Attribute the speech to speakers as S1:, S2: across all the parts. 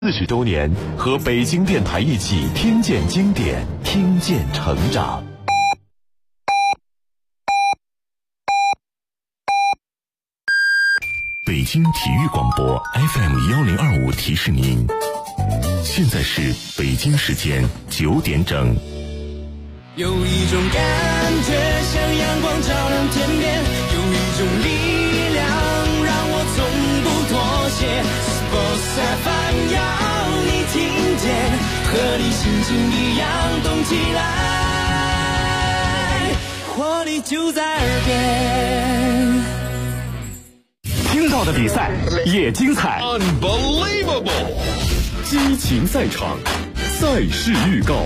S1: 40周年，和北京电台一起听见经典，听见成长。北京体育广播 FM1025提示您，现在是北京时间9点整。
S2: 有一种感觉像阳光照亮天边，有一种力量让我从不妥协。Sports FM 要你听见，和你心情一样动起来，活力就在耳边。
S3: 听到的比赛也精彩
S1: Unbelievable，
S3: 激情赛场，赛事预告。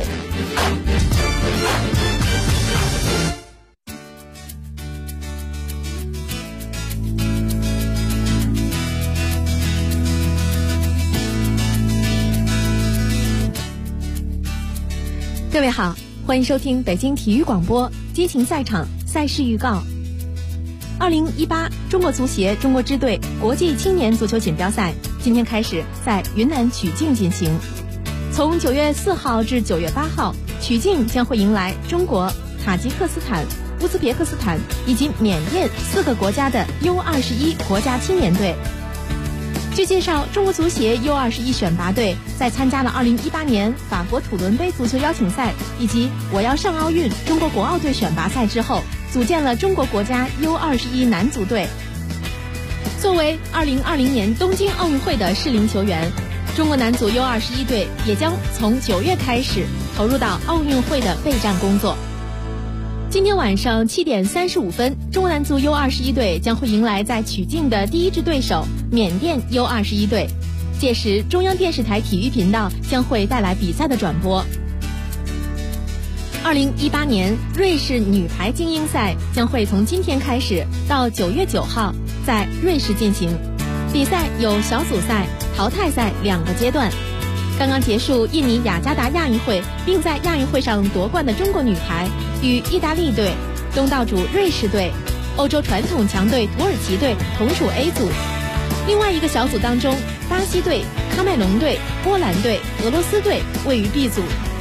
S4: 各位好，欢迎收听北京体育广播激情赛场赛事预告。2018中国足协中国支队国际青年足球锦标赛今天开始在云南曲靖进行。从9月4号至9月8号，曲靖将会迎来中国、塔吉克斯坦、乌兹别克斯坦以及缅甸4个国家的 U21 国家青年队。据介绍，中国足协 U21 选拔队在参加了2018年法国土伦杯足球邀请赛以及我要上奥运中国国奥队选拔赛之后，组建了中国国家 U21 男足队。作为2020年东京奥运会的适龄球员，中国男足 U21 队也将从9月开始投入到奥运会的备战工作。今天晚上7点35分，中国男足 U21 队将会迎来在曲靖的第一支对手缅甸 U21 队，届时中央电视台体育频道将会带来比赛的转播。2018年瑞士女排精英赛将会从今天开始到9月9号在瑞士进行，比赛有小组赛、淘汰赛2个阶段。刚刚结束印尼雅加达亚运会并在亚运会上夺冠的中国女排与意大利队、东道主瑞士队、欧洲传统强队土耳其队同属 A 组。另外一个小组当中，巴西队、喀麦隆队、波兰队、俄罗斯队位于 B 组。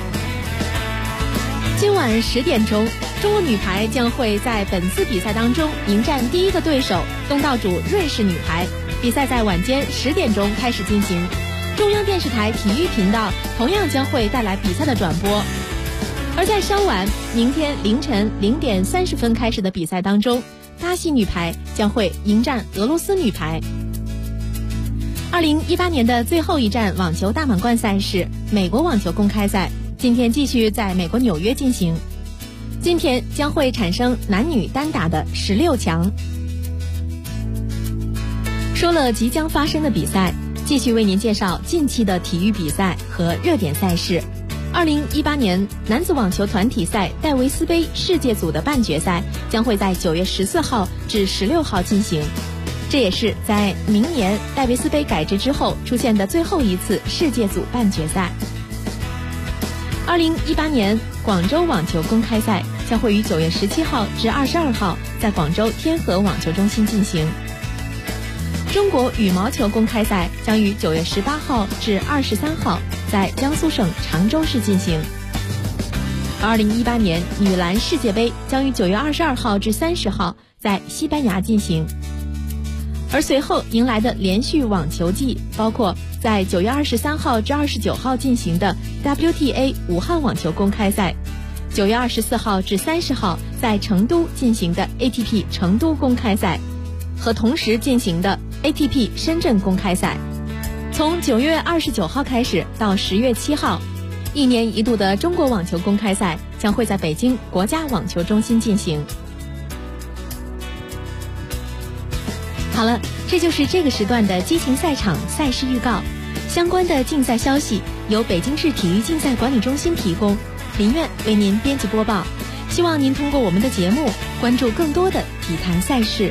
S4: 今晚10点钟，中国女排将会在本次比赛当中迎战第一个对手东道主瑞士女排，比赛在晚间10点钟开始进行。中央电视台体育频道同样将会带来比赛的转播。而在稍晚明天凌晨0点30分开始的比赛当中，巴西女排将会迎战俄罗斯女排。2018年的最后一站网球大满贯赛事美国网球公开赛今天继续在美国纽约进行，今天将会产生男女单打的16强。说了即将发生的比赛，继续为您介绍近期的体育比赛和热点赛事。2018年男子网球团体赛戴维斯杯世界组的半决赛将会在9月14号至16号进行，这也是在明年戴维斯杯改制之后出现的最后一次世界组半决赛。2018年广州网球公开赛将会于9月17号至22号在广州天河网球中心进行。中国羽毛球公开赛将于9月18号至23号在江苏省常州市进行。2018年女篮世界杯将于9月22号至30号在西班牙进行。而随后迎来的连续网球季包括在9月23号至29号进行的 WTA 武汉网球公开赛，9月24号至30号在成都进行的 ATP 成都公开赛和同时进行的 ATP 深圳公开赛。从9月29号开始到10月7号，一年一度的中国网球公开赛将会在北京国家网球中心进行。好了，这就是这个时段的激情赛场赛事预告。相关的竞赛消息由北京市体育竞赛管理中心提供，林苑为您编辑播报。希望您通过我们的节目关注更多的体坛赛事。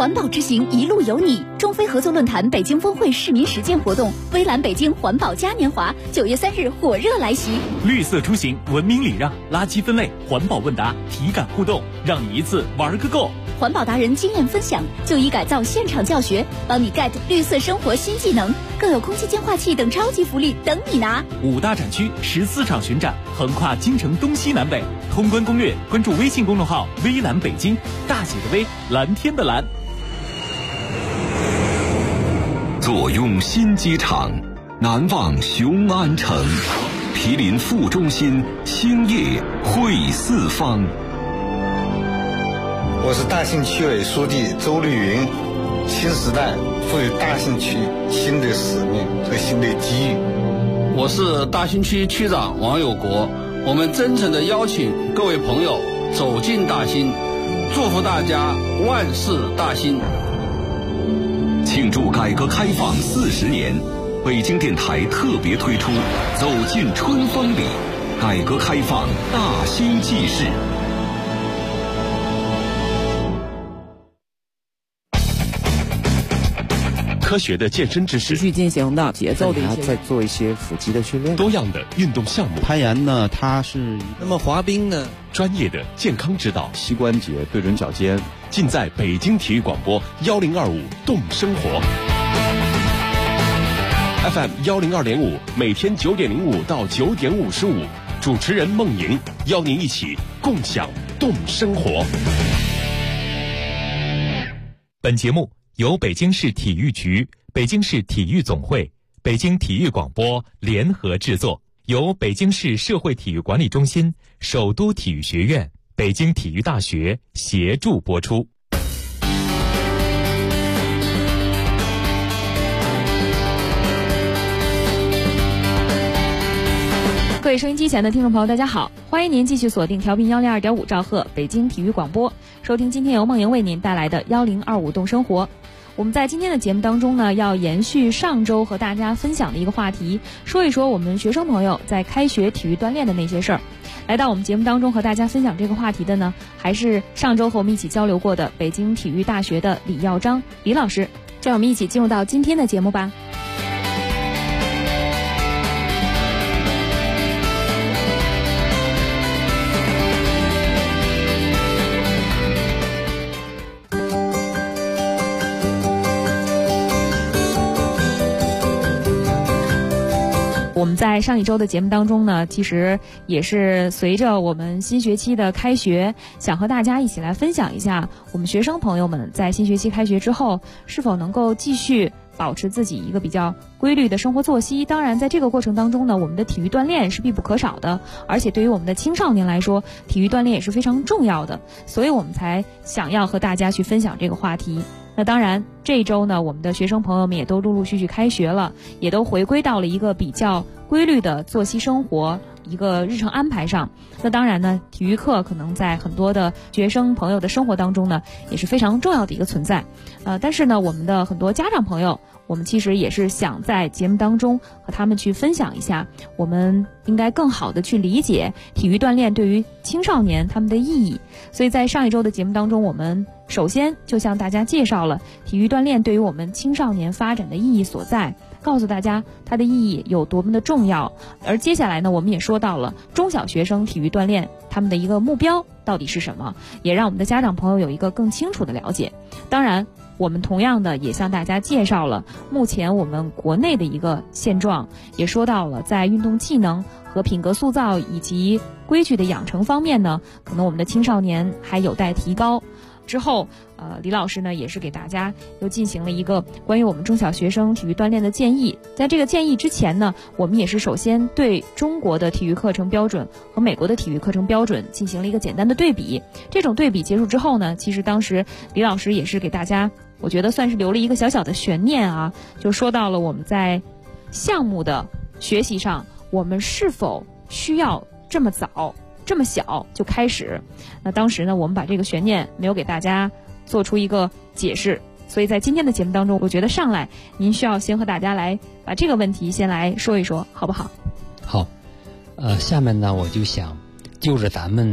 S5: 环保之行，一路有你。中非合作论坛北京峰会市民实践活动，微蓝北京环保嘉年华9月3日火热来袭。
S6: 绿色出行，文明礼让，垃圾分类，环保问答，体感互动，让你一次玩个够。
S5: 环保达人经验分享，就医改造现场教学，帮你 get 绿色生活新技能，更有空气净化器等超级福利等你拿。
S6: 5大展区14场巡展，横跨京城东西南北。通关攻略，关注微信公众号微蓝北京，大写的微，蓝天的蓝。
S3: 坐拥新机场，难忘雄安城，毗邻副中心，兴业汇四方。
S7: 我是大兴区委书记周绿云。新时代赋予大兴区新的使命和新的机遇。
S8: 我是大兴区区长王有国。我们真诚地邀请各位朋友走进大兴，祝福大家万事大兴。
S3: 庆祝改革开放40年，北京电台特别推出《走进春风里》，改革开放大兴纪事。
S1: 科学的健身知识，
S9: 持续进行的节奏的再做一些腹肌的训练，
S1: 多样的运动项目。
S10: 攀岩呢，它是
S11: 那么滑冰呢，
S1: 专业的健康指导，
S10: 膝关节对准脚尖，
S1: 尽在北京体育广播1025动生活 FM 102.5，每天9点05到9点55，主持人孟莹邀您一起共享动生活。
S6: 本节目由北京市体育局、北京市体育总会、北京体育广播联合制作，由北京市社会体育管理中心、首都体育学院、北京体育大学协助播出。
S4: 各位收音机前的听众朋友，大家好，欢迎您继续锁定调频102.5兆赫北京体育广播，收听今天由梦莹为您带来的1025动生活。我们在今天的节目当中呢，要延续上周和大家分享的一个话题，说一说我们学生朋友在开学体育锻炼的那些事儿。来到我们节目当中和大家分享这个话题的呢，还是上周和我们一起交流过的北京体育大学的李耀章李老师。让我们一起进入到今天的节目吧。我们在上一周的节目当中呢，其实也是随着我们新学期的开学，想和大家一起来分享一下我们学生朋友们在新学期开学之后是否能够继续保持自己一个比较规律的生活作息。当然在这个过程当中呢，我们的体育锻炼是必不可少的，而且对于我们的青少年来说，体育锻炼也是非常重要的，所以我们才想要和大家去分享这个话题。那当然这一周呢，我们的学生朋友们也都陆陆续续开学了，也都回归到了一个比较规律的作息生活，一个日程安排上。那当然呢，体育课可能在很多的学生朋友的生活当中呢，也是非常重要的一个存在。但是呢，我们的很多家长朋友，我们其实也是想在节目当中和他们去分享一下，我们应该更好的去理解体育锻炼对于青少年他们的意义。所以在上一周的节目当中，我们首先就向大家介绍了体育锻炼对于我们青少年发展的意义所在，告诉大家它的意义有多么的重要。而接下来呢，我们也说到了中小学生体育锻炼他们的一个目标到底是什么，也让我们的家长朋友有一个更清楚的了解。当然我们同样的也向大家介绍了目前我们国内的一个现状，也说到了在运动技能和品格塑造以及规矩的养成方面呢，可能我们的青少年还有待提高。之后李老师呢也是给大家又进行了一个关于我们中小学生体育锻炼的建议。在这个建议之前呢，我们也是首先对中国的体育课程标准和美国的体育课程标准进行了一个简单的对比。这种对比结束之后呢，其实当时李老师也是给大家，我觉得算是留了一个小小的悬念啊，就说到了我们在项目的学习上，我们是否需要这么早这么小就开始。那当时呢，我们把这个悬念没有给大家做出一个解释，所以在今天的节目当中，我觉得上来您需要先和大家来把这个问题先来说一说，好不好？
S11: 好，下面呢我就想就着咱们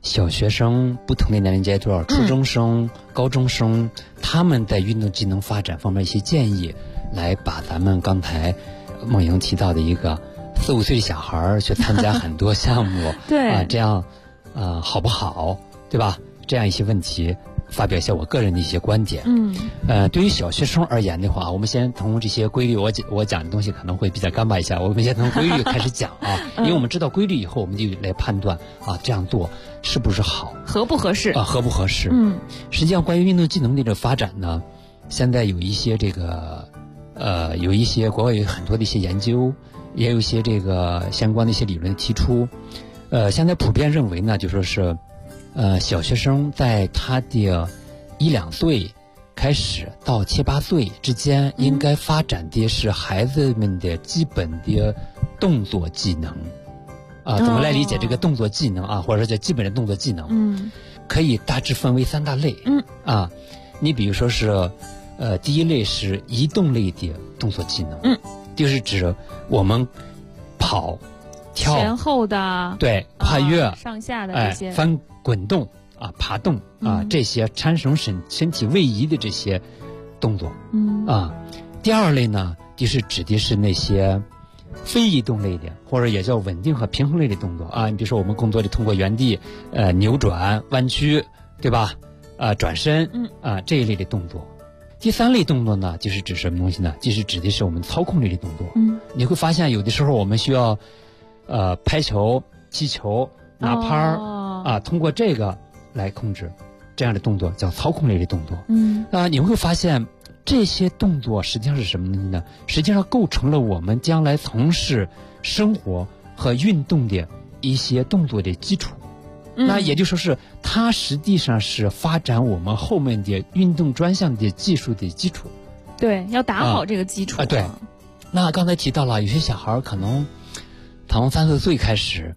S11: 小学生不同的年龄阶段，初中生、高中生，他们在运动技能发展方面一些建议，来把咱们刚才梦莹提到的一个4、5岁的小孩去参加很多项目，
S4: 对
S11: 这样好不好，对吧？这样一些问题，发表一下我个人的一些观点。对于小学生而言的话，我们先从这些规律，我讲的东西可能会比较干巴一下，我们先从规律开始讲啊，因为我们知道规律以后，我们就来判断这样做是不是好，
S4: 合不合适
S11: 合不合适。实际上关于运动技能的这个发展呢，现在有一些有一些国外有很多的一些研究，也有一些这个相关的一些理论提出。现在普遍认为呢，就说是小学生在他的1、2岁开始到7、8岁之间，应该发展的是孩子们的基本的动作技能。怎么来理解这个动作技能啊，或者说叫基本的动作技能？可以大致分为3大类。你比如说是第一类是移动类的动作技能，就是指我们跑、跳、
S4: 前后的，
S11: 对，跨越、
S4: 上下的这些，
S11: 翻、滚动爬动这些产生身体位移的这些动作。第二类呢，就是指的是那些非移动类的，或者也叫稳定和平衡类的动作你比如说我们工作里通过原地扭转、弯曲，对吧？转身这一类的动作。第3类动作呢，就是指什么东西呢？就是指的是我们操控类的动作。你会发现有的时候我们需要拍球、踢球、拿拍通过这个来控制，这样的动作叫操控类的动作。你会发现这些动作实际上是什么东西呢？实际上构成了我们将来从事生活和运动的一些动作的基础。那也就说是它实际上是发展我们后面的运动专项的技术的基础。
S4: 对，要打好这个基础。
S11: 对。那刚才提到了，有些小孩可能从3、4岁开始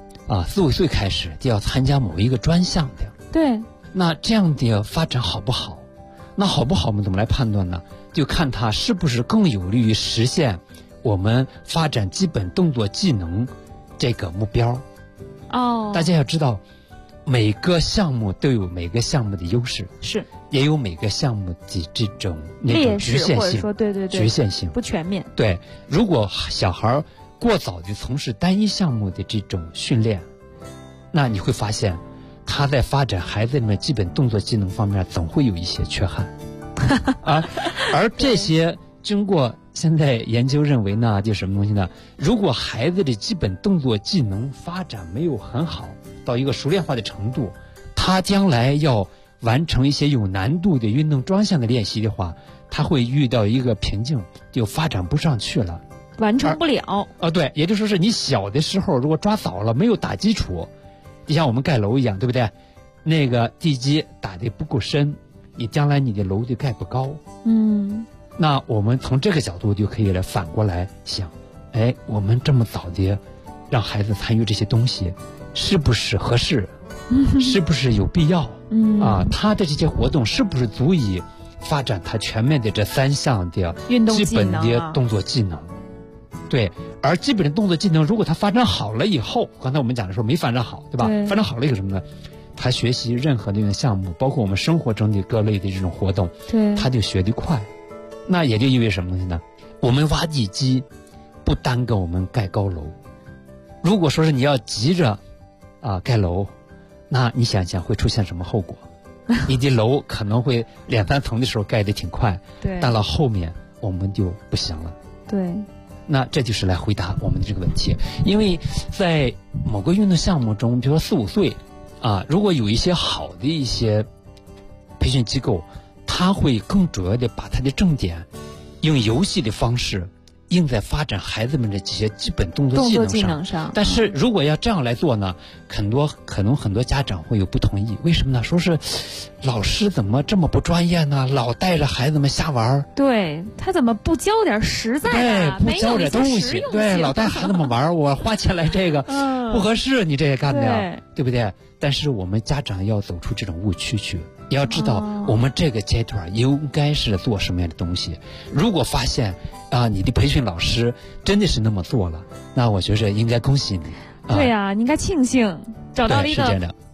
S11: 4、5岁开始就要参加某一个专项的。
S4: 对。
S11: 那这样的发展好不好？那好不好我们怎么来判断呢？就看它是不是更有利于实现我们发展基本动作技能这个目标。大家要知道，每个项目都有每个项目的优势，
S4: 是
S11: 也有每个项目的这种局限性，
S4: 或者说对
S11: 局限性
S4: 不全面。
S11: 对，如果小孩过早的从事单一项目的这种训练，那你会发现他在发展孩子们基本动作技能方面总会有一些缺憾。而这些经过现在研究认为呢，就什么东西呢？如果孩子的基本动作技能发展没有很好，到一个熟练化的程度，他将来要完成一些有难度的运动专项的练习的话，他会遇到一个瓶颈，就发展不上去了，
S4: 完成不了。
S11: 对，也就是说是你小的时候如果抓早了，没有打基础，就像我们盖楼一样，对不对？那个地基打得不够深，你将来你的楼就盖不高。那我们从这个角度就可以来反过来想，我们这么早的让孩子参与这些东西，是不是合适？是不是有必要？他的这些活动是不是足以发展他全面的这3项的基本的动作技能？对，而基本的动作技能，如果他发展好了以后，刚才我们讲的时候没发展好，对吧？发展好了一个什么呢？他学习任何的这种项目，包括我们生活中的各类的这种活动，他就学得快。那也就意味着什么东西呢？我们挖地基不耽搁我们盖高楼。如果说是你要急着盖楼，那你想想会出现什么后果？你的楼可能会2、3层的时候盖得挺快，到了后面我们就不行了。
S4: 对。
S11: 那这就是来回答我们的这个问题。因为在某个运动项目中，比如说4、5岁如果有一些好的一些培训机构，他会更主要的把他的重点用游戏的方式用在发展孩子们的这些基本动作技能上。但是如果要这样来做呢，可能很多家长会有不同意。为什么呢？说是老师怎么这么不专业呢？老带着孩子们瞎玩。
S4: 对，他怎么不教点实在的？
S11: 不教点东西。对，老带孩子们玩，我花钱来这个不合适，你这也干的，对不对？但是我们家长要走出这种误区去，也要知道我们这个阶段应该是做什么样的东西。如果发现你的培训老师真的是那么做了，那我觉着应该恭喜你。
S4: 对呀，你应该庆幸找到了一个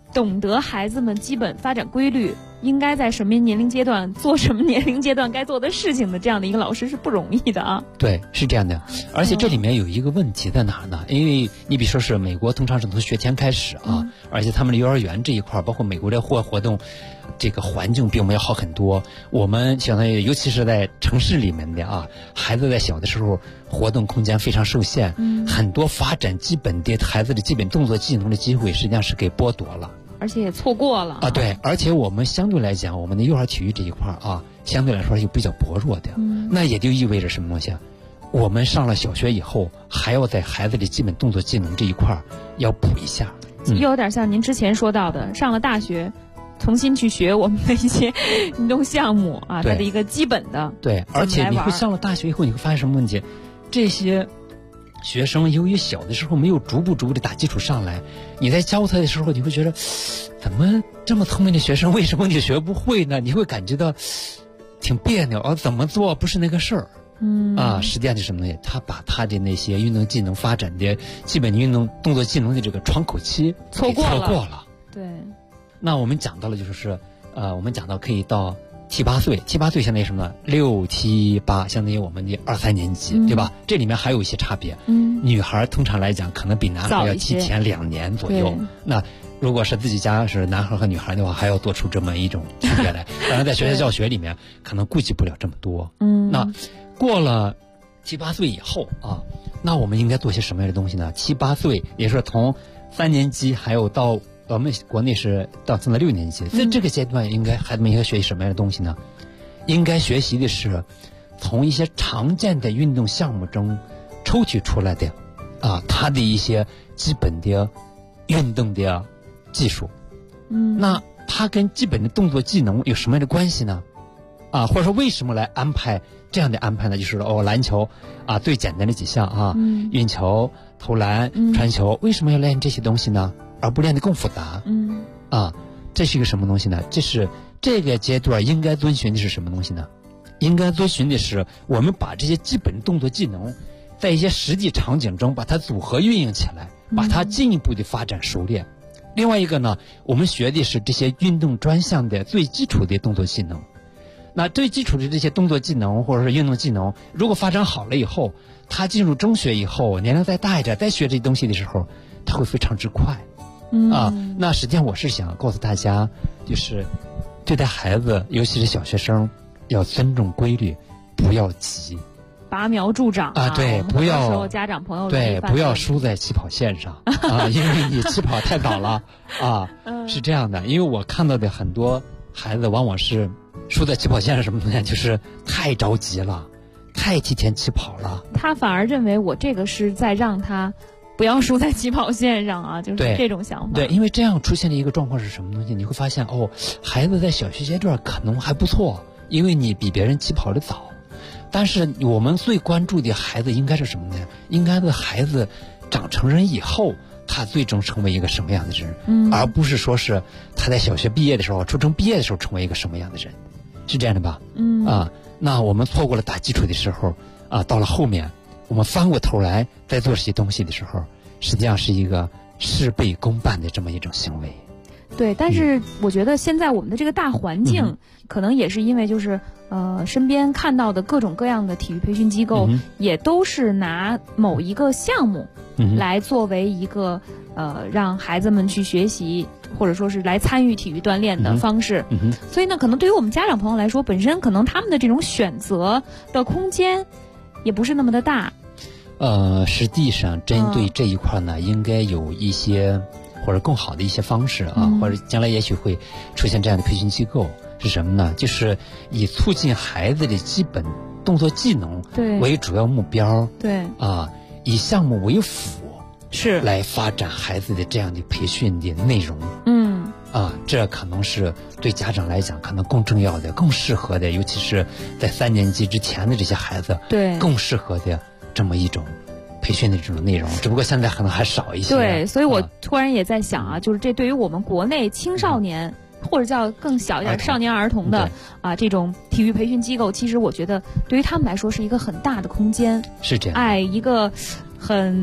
S12: 懂得孩子们基本发展规律，应该在什么年龄阶段做什么年龄阶段该做的事情的这样的一个老师是不容易的啊。
S11: 对，是这样的。而且这里面有一个问题在哪呢？因为你比如说是美国通常是从学前开始啊，而且他们的幼儿园这一块，包括美国的户外活动，这个环境比我们要好很多。我们相当于尤其是在城市里面的啊，孩子在小的时候活动空间非常受限，很多发展基本的孩子的基本动作技能的机会实际上是给剥夺了。
S12: 而且也错过了
S11: 啊，对，而且我们相对来讲，我们的幼儿体育这一块啊，相对来说是比较薄弱的。那也就意味着什么东西啊？我们上了小学以后，还要在孩子的基本动作技能这一块要补一下。
S12: 又有点像您之前说到的，上了大学，重新去学我们的一些运动项目啊，它的一个基本的。
S11: 对，而且你会上了大学以后，你会发现什么问题？这些学生由于小的时候没有逐步的打基础上来，你在教他的时候，你会觉得怎么这么聪明的学生为什么你学不会呢？你会感觉到挺别扭，怎么做不是那个事儿。实际上是什么呢？他把他的那些运动技能发展的基本的运动动作技能的这个窗口期错过了。
S12: 对。
S11: 那我们讲到了就是我们讲到可以到7、8岁，7、8岁相当于什么呢？6、7、8相当于我们的2、3年级，对吧？这里面还有一些差别。女孩通常来讲可能比男孩要提前2年左右。那如果是自己家是男孩和女孩的话，还要做出这么一种区别来。当然，在学校教学里面可能顾及不了这么多。那过了7、8岁以后啊，那我们应该做些什么样的东西呢？7、8岁也是从3年级还有到我们国内是到现在6年级，在这个阶段孩子们应该学习什么样的东西呢？应该学习的是从一些常见的运动项目中抽取出来的它的一些基本的运动的技术。那它跟基本的动作技能有什么样的关系呢？或者说为什么来安排这样的安排呢？就是篮球最简单的几项运球、投篮、传球，为什么要练这些东西呢？而不练得更复杂。这是一个什么东西呢？这是这个阶段应该遵循的是什么东西呢？应该遵循的是我们把这些基本动作技能在一些实际场景中把它组合运用起来，把它进一步的发展熟练。另外一个呢，我们学的是这些运动专项的最基础的动作技能。那最基础的这些动作技能或者是运动技能，如果发展好了以后，他进入中学以后，年龄再大一点，再学这些东西的时候，他会非常之快。那实际上我是想告诉大家，就是对待孩子，尤其是小学生，要尊重规律，不要急，
S12: 拔苗助长
S11: 对，不要
S12: 时候家长朋友
S11: 对，不要输在起跑线上因为你起跑太早了是这样的。因为我看到的很多孩子往往是输在起跑线上，什么东西？就是太着急了，太提前起跑了。
S12: 他反而认为我这个是在让他不要输在起跑线上就是这种想法。
S11: 对，因为这样出现的一个状况是什么东西？你会发现孩子在小学阶段可能还不错，因为你比别人起跑的早。但是我们最关注的孩子应该是什么呢？应该是孩子长成人以后，他最终成为一个什么样的人，而不是说是他在小学毕业的时候、初中毕业的时候成为一个什么样的人，是这样的吧？那我们错过了打基础的时候到了后面我们翻过头来再做这些东西的时候，实际上是一个事倍功半的这么一种行为。
S12: 对，但是我觉得现在我们的这个大环境，可能也是因为就是身边看到的各种各样的体育培训机构，也都是拿某一个项目来作为一个让孩子们去学习或者说是来参与体育锻炼的方式。所以呢，可能对于我们家长朋友来说，本身可能他们的这种选择的空间也不是那么的大。
S11: 实际上针对这一块呢，应该有一些或者更好的一些方式或者将来也许会出现这样的培训机构。是什么呢？就是以促进孩子的基本动作技能为主要目标，以项目为辅，
S12: 是
S11: 来发展孩子的这样的培训的内容。这可能是对家长来讲可能更重要的、更适合的，尤其是在3年级之前的这些孩子，更适合的这么一种培训的这种内容，只不过现在可能还少一些。
S12: 对，所以我突然也在想就是这对于我们国内青少年或者叫更小一点少年儿童的这种体育培训机构，其实我觉得对于他们来说是一个很大的空间。
S11: 是这样。
S12: 一个很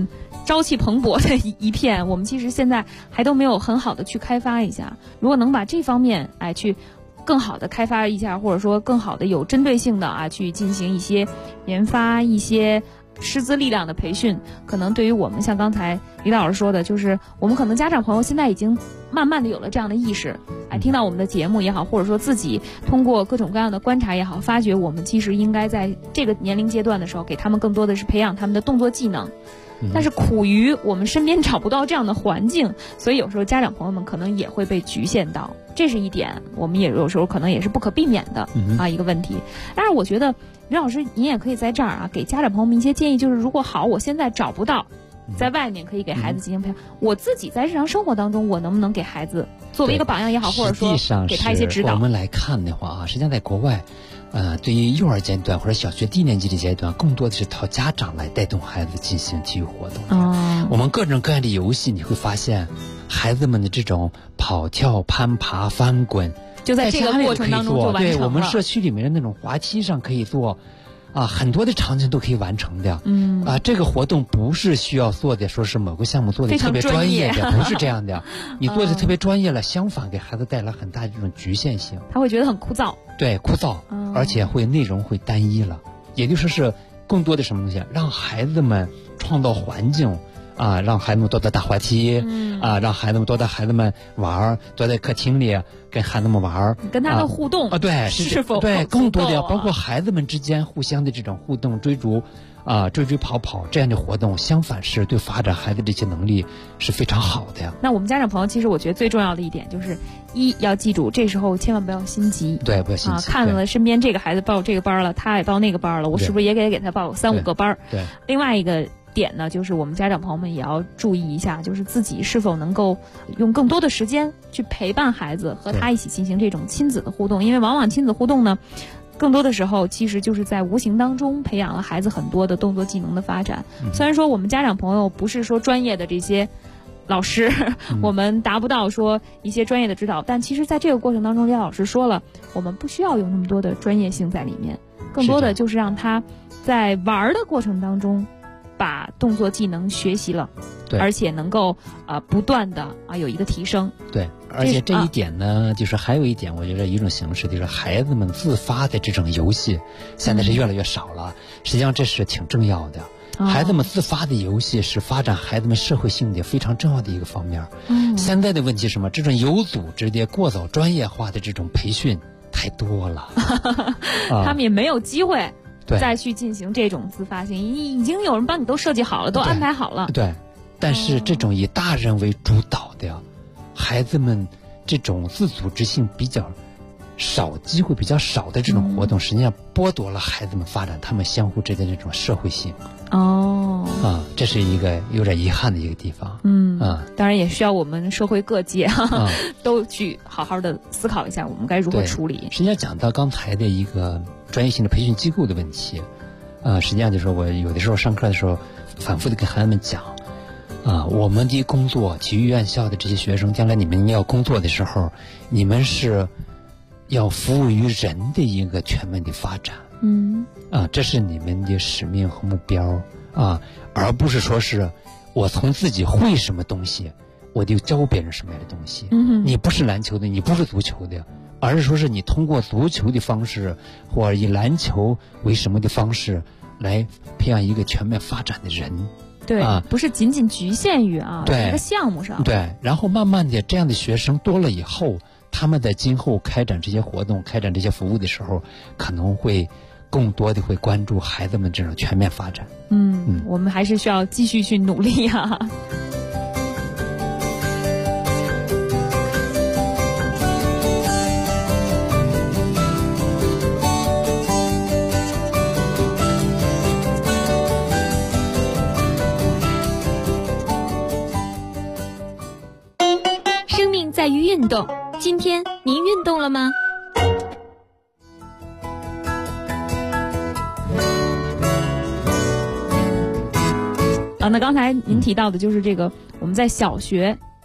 S12: 朝气蓬勃的一片，我们其实现在还都没有很好的去开发一下。如果能把这方面去更好的开发一下，或者说更好的有针对性的去进行一些研发、一些师资力量的培训，可能对于我们像刚才李老师说的，就是我们可能家长朋友现在已经慢慢的有了这样的意识，听到我们的节目也好，或者说自己通过各种各样的观察也好，发觉我们其实应该在这个年龄阶段的时候，给他们更多的是培养他们的动作技能。但是苦于我们身边找不到这样的环境，所以有时候家长朋友们可能也会被局限到，这是一点，我们也有时候可能也是不可避免的一个问题。但是我觉得李老师您也可以在这儿给家长朋友们一些建议，就是如果我现在找不到在外面可以给孩子进行培养，我自己在日常生活当中我能不能给孩子作为一个榜样也好，或者说给他一些指导。
S11: 我们来看的话实际上在国外对于幼儿阶段或者小学低年级的阶段，更多的是靠家长来带动孩子进行体育活动。我们各种各样的游戏，你会发现孩子们的这种跑跳攀爬翻滚
S12: 就在这个过程当中就完成了。
S11: 对，我们社区里面的那种滑梯上可以做很多的场景都可以完成的。这个活动不是需要做的说是某个项目做的特别专业的，不是这样的。你做的特别专业了，相反给孩子带来很大的这种局限性，
S12: 他会觉得很枯燥。
S11: 对，枯燥，而且内容会单一了。也就是说更多的什么东西，让孩子们创造环境让孩子们多在打滑梯让孩子们多带孩子们玩，多在客厅里跟孩子们玩，
S12: 跟他的互动
S11: 对，
S12: 是否
S11: 对更多的包括孩子们之间互相的这种互动追逐追跑这样的活动，相反是对发展孩子这些能力是非常好的呀。
S12: 那我们家长朋友其实我觉得最重要的一点就是要记住，这时候千万不要心急。
S11: 对，不要心急
S12: 看了身边这个孩子报这个班了，他也报那个班了，我是不是也给他报3-5个班？
S11: 对。
S12: 另外一个点呢，就是我们家长朋友们也要注意一下，就是自己是否能够用更多的时间去陪伴孩子，和他一起进行这种亲子的互动。因为往往亲子互动呢，更多的时候其实就是在无形当中培养了孩子很多的动作技能的发展。虽然说我们家长朋友不是说专业的这些老师我们达不到说一些专业的指导，但其实在这个过程当中，李老师说了，我们不需要有那么多的专业性在里面，更多的就是让他在玩的过程当中把动作技能学习了，
S11: 对，
S12: 而且能够不断的有一个提升。
S11: 对，而且这一点呢，就是还有一点，我觉得一种形式就是孩子们自发的这种游戏，现在是越来越少了。实际上这是挺重要的。孩子们自发的游戏是发展孩子们社会性的非常重要的一个方面。现在的问题是什么？这种有组织的过早专业化的这种培训太多了，
S12: 他们也没有机会再去进行这种自发性，已经有人帮你都设计好了，都安排好了。
S11: 对，但是这种以大人为主导的，孩子们这种自组织性比较少、机会比较少的这种活动，实际上剥夺了孩子们发展他们相互之间的这种社会性。这是一个有点遗憾的一个地方。
S12: 当然也需要我们社会各界都去好好的思考一下，我们该如何处理。
S11: 实际上讲到刚才的一个专业性的培训机构的问题，实际上就是说我有的时候上课的时候反复的跟孩子们讲，我们的工作，体育院校的这些学生，将来你们要工作的时候，你们是要服务于人的一个全面的发展。这是你们的使命和目标而不是说是我从自己会什么东西，我就教别人什么样的东西。你不是篮球的，你不是足球的，而是说是你通过足球的方式，或者以篮球为什么的方式来培养一个全面发展的人。
S12: 对，不是仅仅局限于一个项目上。
S11: 对，然后慢慢的这样的学生多了以后，他们在今后开展这些活动、开展这些服务的时候，可能会更多的会关注孩子们这种全面发展。
S12: 我们还是需要继续去努力
S5: 生命在于运动，今天您运动了吗？
S12: 那刚才您提到的就是这个，我们在小学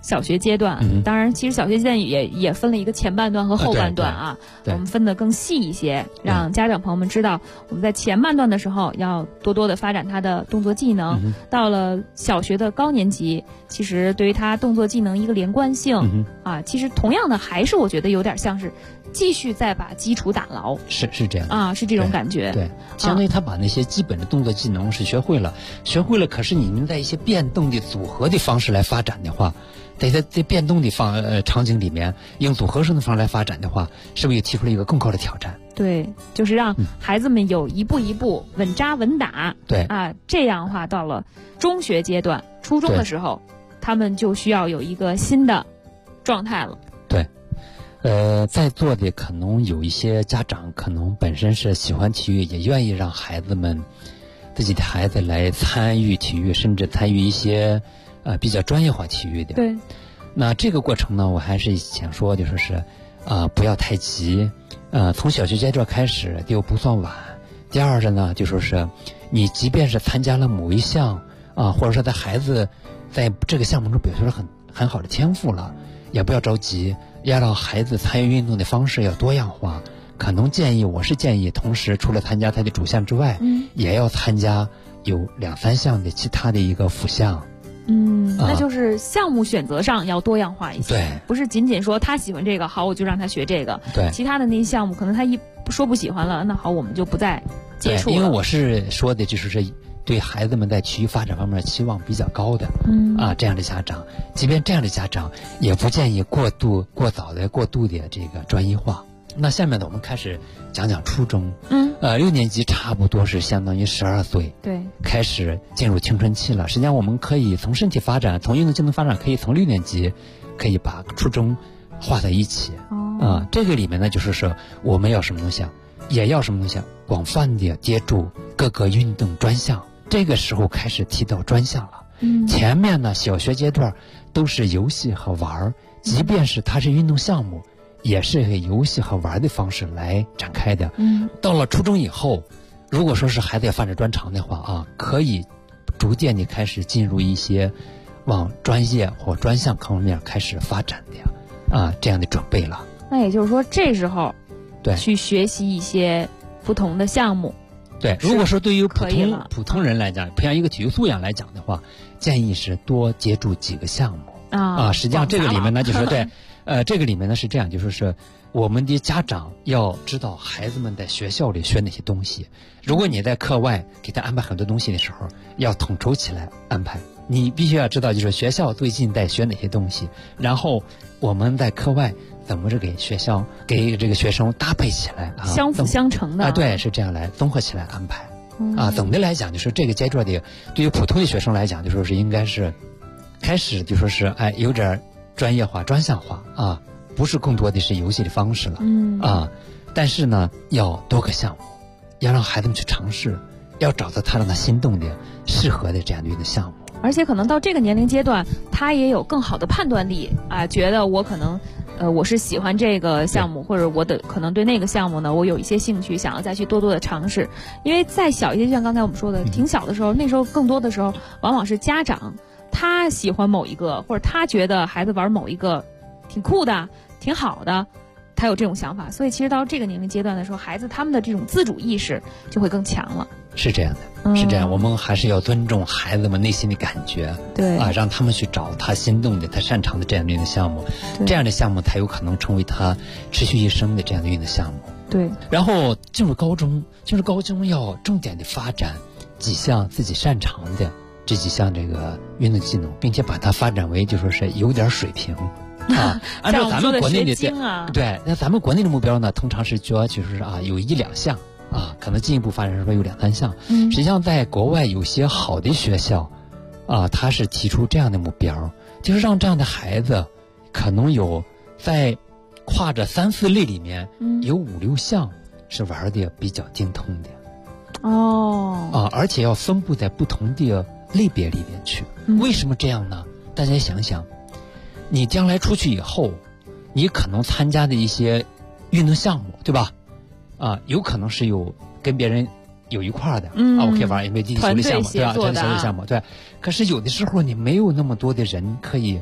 S12: 小学阶段，当然，其实小学阶段也分了一个前半段和后半段啊。我们分得更细一些，让家长朋友们知道，我们在前半段的时候要多多的发展他的动作技能。到了小学的高年级，其实对于他动作技能一个连贯性其实同样的还是我觉得有点像是继续再把基础打牢。
S11: 是这样
S12: 啊，是这种感觉。
S11: 对，相当于他把那些基本的动作技能是学会了，可是你们在一些变动的组合的方式来发展的话。在变动的场景里面，用组合式的方式来发展的话，是不是也提出了一个更高的挑战？
S12: 对，就是让孩子们有一步一步稳扎稳打。
S11: 对
S12: 这样的话，到了中学阶段、初中的时候，他们就需要有一个新的状态了。
S11: 对，在座的可能有一些家长可能本身是喜欢体育，也愿意让自己的孩子来参与体育，甚至参与一些比较专业化体育的。
S12: 对，
S11: 那这个过程呢，我还是想说，就说是不要太急。从小学阶段开始就不算晚。第二个呢，就说是你即便是参加了某一项或者说在孩子在这个项目中表现出很好的天赋了，也不要着急，要让孩子参与运动的方式要多样化。我是建议，同时除了参加他的主项之外，也要参加有2、3项的其他的一个辅项。
S12: 那就是项目选择上要多样化一些。
S11: 对，
S12: 不是仅仅说他喜欢这个，好我就让他学这个。
S11: 对，
S12: 其他的那些项目可能他说不喜欢了，那好我们就不再接触了。
S11: 因为我是说的就是对孩子们在体育发展方面期望比较高的这样的家长，即便这样的家长也不建议过度的这个专一化。那下面呢，我们开始讲讲初中。6年级差不多是相当于12岁，
S12: 对，
S11: 开始进入青春期了。实际上，我们可以从身体发展、从运动技能发展，可以从6年级可以把初中画在一起。这个里面呢，就是说我们要什么东西也要什么东西广泛的接触各个运动专项。这个时候开始提到专项了。前面呢，小学阶段都是游戏和玩，即便是它是运动项目。也是以游戏和玩的方式来展开的。到了初中以后，如果说是孩子要发展专长的话可以逐渐的开始进入一些往专业或专项方面开始发展的这样的准备了。
S12: 那也就是说，这时候
S11: 对
S12: 去学习一些不同的项目。
S11: 对，如果说对于普通人来讲，培养一个体育素养来讲的话，建议是多接触几个项目实际上这个里面呢，就是对。这个里面呢是这样，就说是我们的家长要知道孩子们在学校里学哪些东西。如果你在课外给他安排很多东西的时候，要统筹起来安排。你必须要知道，就是学校最近在学哪些东西，然后我们在课外怎么给这个学生搭配起来
S12: 相辅相成的
S11: 对，是这样来综合起来安排总的来讲，就是这个阶段的对于普通的学生来讲，就说是应该是开始就说是有点专业化、专项化不是更多的是游戏的方式了但是呢，要多个项目，要让孩子们去尝试，要找到让他心动的、适合的这样的一个项目。
S12: 而且可能到这个年龄阶段，他也有更好的判断力觉得我可能我是喜欢这个项目，或者我可能对那个项目呢，我有一些兴趣，想要再去多多的尝试。因为在小一些，就像刚才我们说的，挺小的时候，那时候更多的时候，往往是家长他喜欢某一个，或者他觉得孩子玩某一个挺酷的、挺好的，他有这种想法。所以其实到这个年龄阶段的时候，孩子他们的这种自主意识就会更强了。
S11: 是这样的，是这样。我们还是要尊重孩子们内心的感觉，
S12: 对
S11: 让他们去找他心动的、他擅长的这样的运动项目，这样的项目才有可能成为他持续一生的这样的运动项目。
S12: 对。
S11: 然后进入高中要重点的发展几项自己擅长的这几项这个运动技能，并且把它发展为就说是有点水平按照咱们国内的对，那咱们国内的目标呢，通常是主要就是有1、2项可能进一步发展说有2、3项。实际上在国外有些好的学校他是提出这样的目标，就是让这样的孩子可能有在跨着3、4类里面有5、6项是玩的比较精通的而且要分布在不同的类别里边去。为什么这样呢？大家想想，你将来出去以后，你可能参加的一些运动项目，对吧？有可能是有跟别人有一块的我可以玩 NBA 集体球类项目，对吧？团队项目，对。可是有的时候你没有那么多的人可以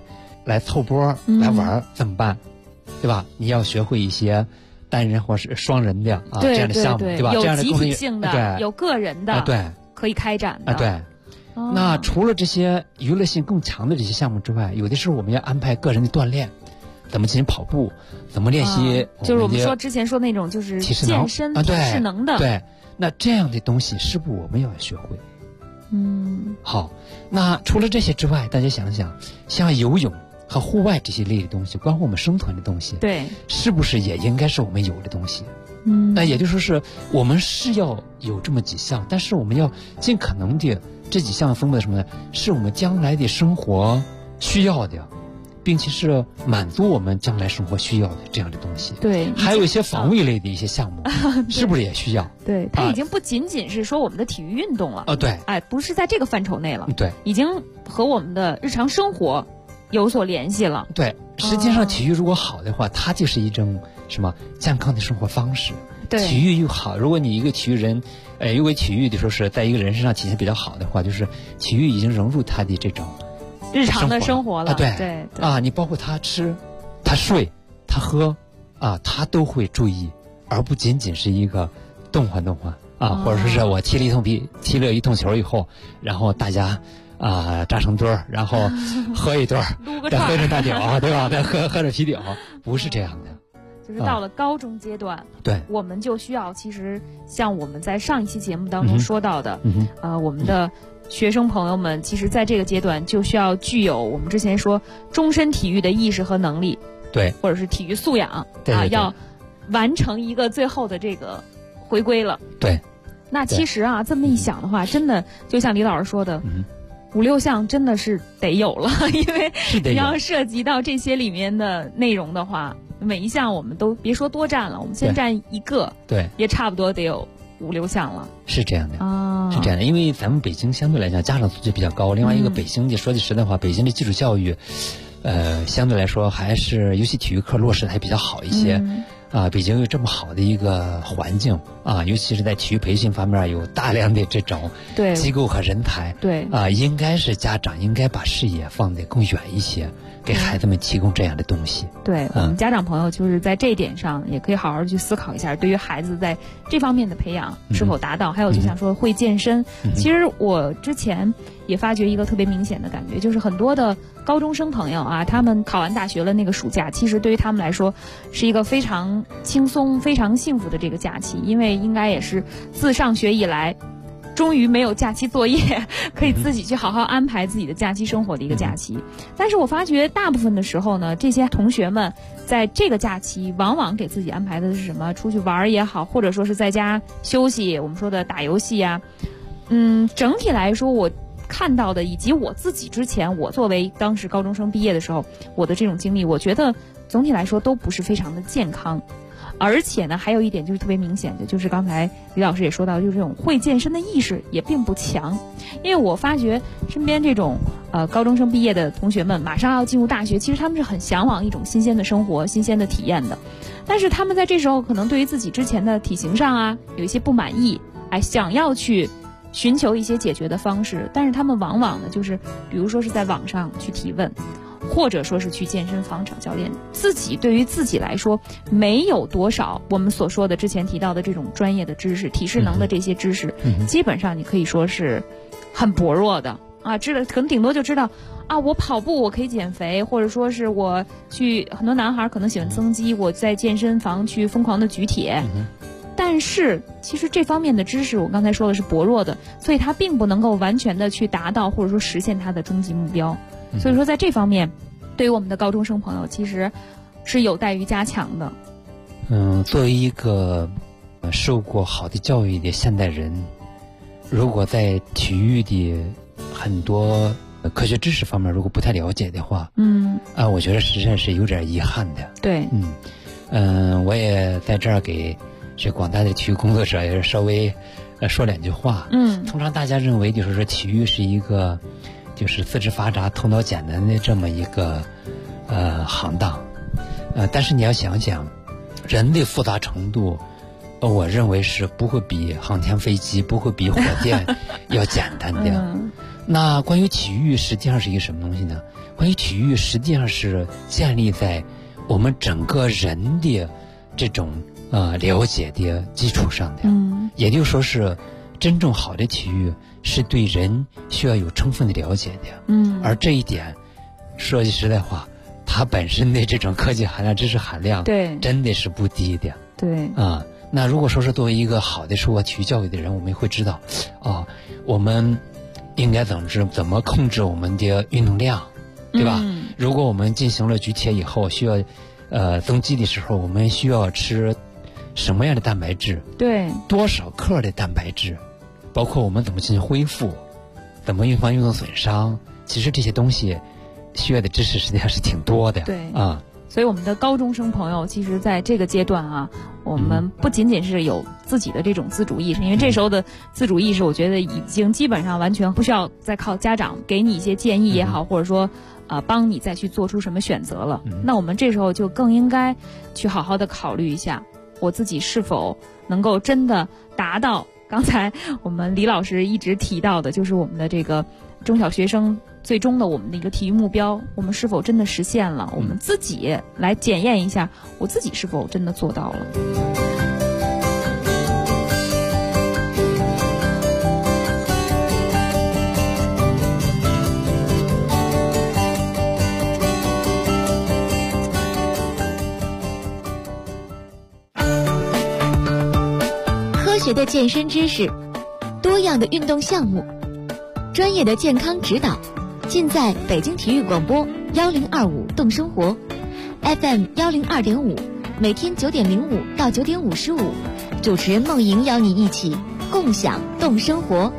S11: 来凑波来玩怎么办？对吧？你要学会一些单人或是双人的这样的项目，对吧？
S12: 有
S11: 这样的
S12: 集体性的，有个人的，
S11: 对，
S12: 可以开展的，
S11: 对。那除了这些娱乐性更强的这些项目之外，有的时候我们要安排个人的锻炼，怎么进行跑步，怎么练习，
S12: 就是我们说之前说那种就是健身体适能的，
S11: 对。那这样的东西是不是我们要学会？好。那除了这些之外，大家想想，像游泳和户外这些类的东西，关乎我们生存的东西，
S12: 对，
S11: 是不是也应该是我们有的东西？那也就是说是我们是要有这么几项，但是我们要尽可能的这几项分布的什么呢？是我们将来的生活需要的，并且是满足我们将来生活需要的这样的东西。
S12: 对，
S11: 还有一些防卫类的一些项目，是不是也需要？
S12: 对，它已经不仅仅是说我们的体育运动了。
S11: 对，
S12: 不是在这个范畴内了。
S11: 对，
S12: 已经和我们的日常生活有所联系了。
S11: 对，实际上体育如果好的话，它就是一种什么健康的生活方式。
S12: 对，
S11: 体育又好，如果你一个体育人，如果体育的说是在一个人身上体现比较好的话，就是体育已经融入他的这种
S12: 日常的生活了。
S11: 对你包括他吃、他睡、他喝他都会注意，而不仅仅是一个动换或者说是我踢了一通球以后，然后大家扎成堆儿，然后喝一顿，再喝着大酒，对吧？再喝着啤酒，不是这样的。
S12: 就是到了高中阶段，
S11: 对，
S12: 我们就需要，其实像我们在上一期节目当中说到的，我们的学生朋友们，其实在这个阶段就需要具有我们之前说终身体育的意识和能力，
S11: 对，
S12: 或者是体育素养，
S11: 对，
S12: 要完成一个最后的这个回归了。
S11: 对，
S12: 那其实这么一想的话，真的就像李老师说的，5、6项真的是得有了，因为你要涉及到这些里面的内容的话，每一项我们都别说多占了，我们先占一个，
S11: 对，
S12: 也差不多得有5、6项了。
S11: 是这样的是这样的，因为咱们北京相对来讲家长素质比较高，另外一个北京的说句实在话，北京的基础教育，相对来说还是尤其体育课落实的还比较好一些。北京有这么好的一个环境尤其是在体育培训方面有大量的这种机构和人才，
S12: 对
S11: 应该是家长应该把视野放得更远一些，给孩子们提供这样的东西。
S12: 对，我们家长朋友就是在这一点上也可以好好去思考一下，对于孩子在这方面的培养是否达到。还有就像说会健身，其实我之前也发觉一个特别明显的感觉，就是很多的高中生朋友他们考完大学了，那个暑假其实对于他们来说是一个非常轻松非常幸福的这个假期，因为应该也是自上学以来终于没有假期作业，可以自己去好好安排自己的假期生活的一个假期。但是我发觉大部分的时候呢，这些同学们在这个假期往往给自己安排的是什么？出去玩也好，或者说是在家休息，我们说的打游戏整体来说我看到的，以及我自己之前我作为当时高中生毕业的时候我的这种经历，我觉得总体来说都不是非常的健康。而且呢，还有一点就是特别明显的，就是刚才李老师也说到，就是这种会健身的意识也并不强。因为我发觉身边这种高中生毕业的同学们马上要进入大学，其实他们是很向往一种新鲜的生活、新鲜的体验的。但是他们在这时候可能对于自己之前的体型上有一些不满意，想要去寻求一些解决的方式，但是他们往往呢就是比如说是在网上去提问，或者说是去健身房找教练，自己对于自己来说没有多少我们所说的之前提到的这种专业的知识、体适能的这些知识，基本上你可以说是很薄弱的知道可能顶多就知道我跑步我可以减肥，或者说是我去很多男孩可能喜欢增肌，我在健身房去疯狂的举铁。但是其实这方面的知识我刚才说的是薄弱的，所以它并不能够完全的去达到或者说实现它的终极目标。所以说在这方面对于我们的高中生朋友其实是有待于加强的。
S11: 作为一个受过好的教育的现代人，如果在体育的很多科学知识方面如果不太了解的话，我觉得实在是有点遗憾的。
S12: 对，
S11: 我也在这儿给这广大的体育工作者也是稍微说2句话。通常大家认为就是说体育是一个就是四肢发达头脑简单的这么一个行当，但是你要想想人的复杂程度，我认为是不会比航天飞机不会比火箭要简单的。 那关于体育实际上是一个什么东西呢？关于体育实际上是建立在我们整个人的这种了解的基础上的。也就是说是真正好的体育是对人需要有充分的了解的。而这一点说句实在话，它本身的这种科技含量、知识含量，
S12: 对，
S11: 真的是不低的。
S12: 对
S11: 那如果说是作为一个好的受过体育教育的人，我们会知道我们应该怎么控制我们的运动量，对吧？如果我们进行了举铁以后需要增肌的时候，我们需要吃什么样的蛋白质？
S12: 对，
S11: 多少克的蛋白质？包括我们怎么进行恢复，怎么预防运动损伤？其实这些东西需要的知识实际上是挺多的。
S12: 对所以我们的高中生朋友，其实在这个阶段我们不仅仅是有自己的这种自主意识，因为这时候的自主意识，我觉得已经基本上完全不需要再靠家长给你一些建议也好，或者说帮你再去做出什么选择了。那我们这时候就更应该去好好的考虑一下，我自己是否能够真的达到刚才我们李老师一直提到的，就是我们的这个中小学生最终的我们的一个体育目标，我们是否真的实现了？我们自己来检验一下，我自己是否真的做到了。
S4: 科学的健身知识，多样的运动项目，专业的健康指导，尽在北京体育广播1025动生活 FM 102.5，每天9点05到9点55，主持人梦莹邀你一起共享动生活。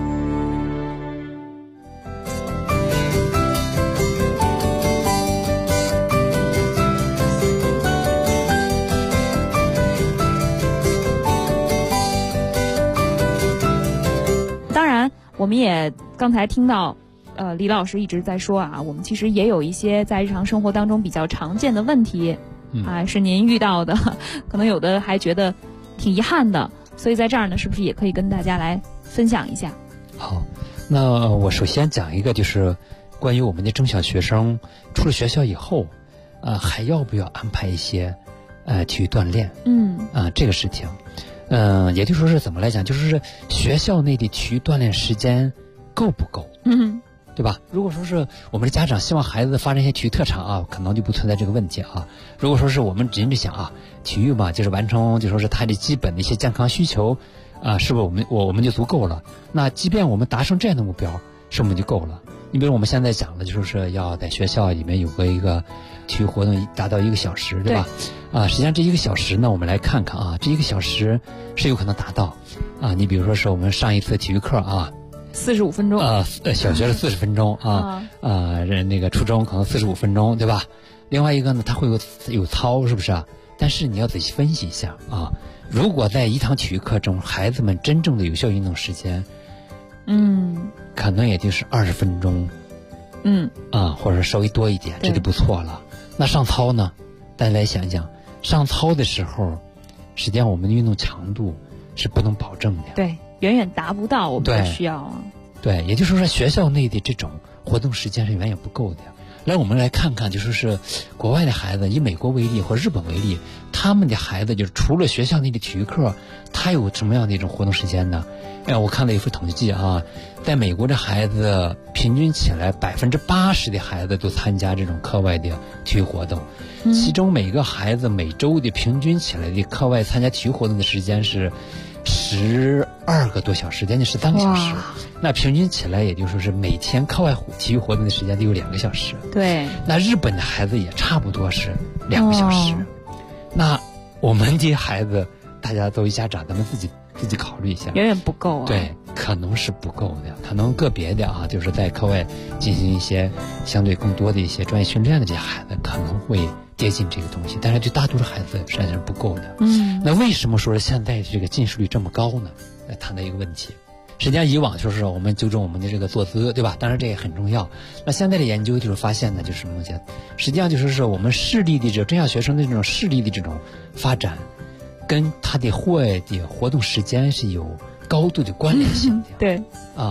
S12: 我们也刚才听到李老师一直在说我们其实也有一些在日常生活当中比较常见的问题是您遇到的，可能有的还觉得挺遗憾的，所以在这儿呢是不是也可以跟大家来分享一下？
S11: 好，那我首先讲一个，就是关于我们的中小学生出了学校以后还要不要安排一些体育锻炼这个事情。也就是说是怎么来讲，就是学校内的体育锻炼时间够不够？对吧？如果说是我们的家长希望孩子发展一些体育特长可能就不存在这个问题如果说是我们只是想体育嘛，就是完成就说是他的基本的一些健康需求是不是我们就足够了？那即便我们达成这样的目标，是我们就够了？你比如我们现在讲的就说是要在学校里面有个一个体育活动达到1个小时，对吧？实际上这1个小时呢，我们来看看这1个小时是有可能达到你比如说是我们上一次体育课
S12: 45分钟
S11: 小学是40分钟那个初中可能45分钟，对吧？另外一个呢，它会有操，是不是但是你要仔细分析一下如果在一堂体育课中，孩子们真正的有效运动时间可能也就是20分钟或者稍微多一点，这就不错了。那上操呢，大家来想一想，上操的时候实际上我们的运动强度是不能保证的，
S12: 对，远远达不到我们的需要
S11: 对，也就是说学校内的这种活动时间是远远不够的。来，我们来看看，就说是国外的孩子，以美国为例或日本为例，他们的孩子就是除了学校内的体育课，他有什么样的一种活动时间呢？我看了一份统计在美国的孩子平均起来80%的孩子都参加这种课外的体育活动，其中每个孩子每周的平均起来的课外参加体育活动的时间是12个多小时，将近13个小时。那平均起来也就是说是每天课外体育活动的时间得有2个小时。
S12: 对，
S11: 那日本的孩子也差不多是2个小时。那我们的孩子，大家作为家长，咱们自己考虑一下，
S12: 远远不够
S11: 对，可能是不够的，可能个别的就是在课外进行一些相对更多的一些专业训练的这些孩子可能会接近这个东西，但是对大多数孩子实际上是不够的。那为什么说是现在这个近视率这么高呢？来谈到一个问题。实际上以往就是我们纠正我们的这个坐姿，对吧？当然这也很重要。那现在的研究就是发现呢，就是什么东西？实际上就是说我们视力的中小学生的这种视力的这种发展，跟他的户外的活动时间是有高度的关联性的。
S12: 对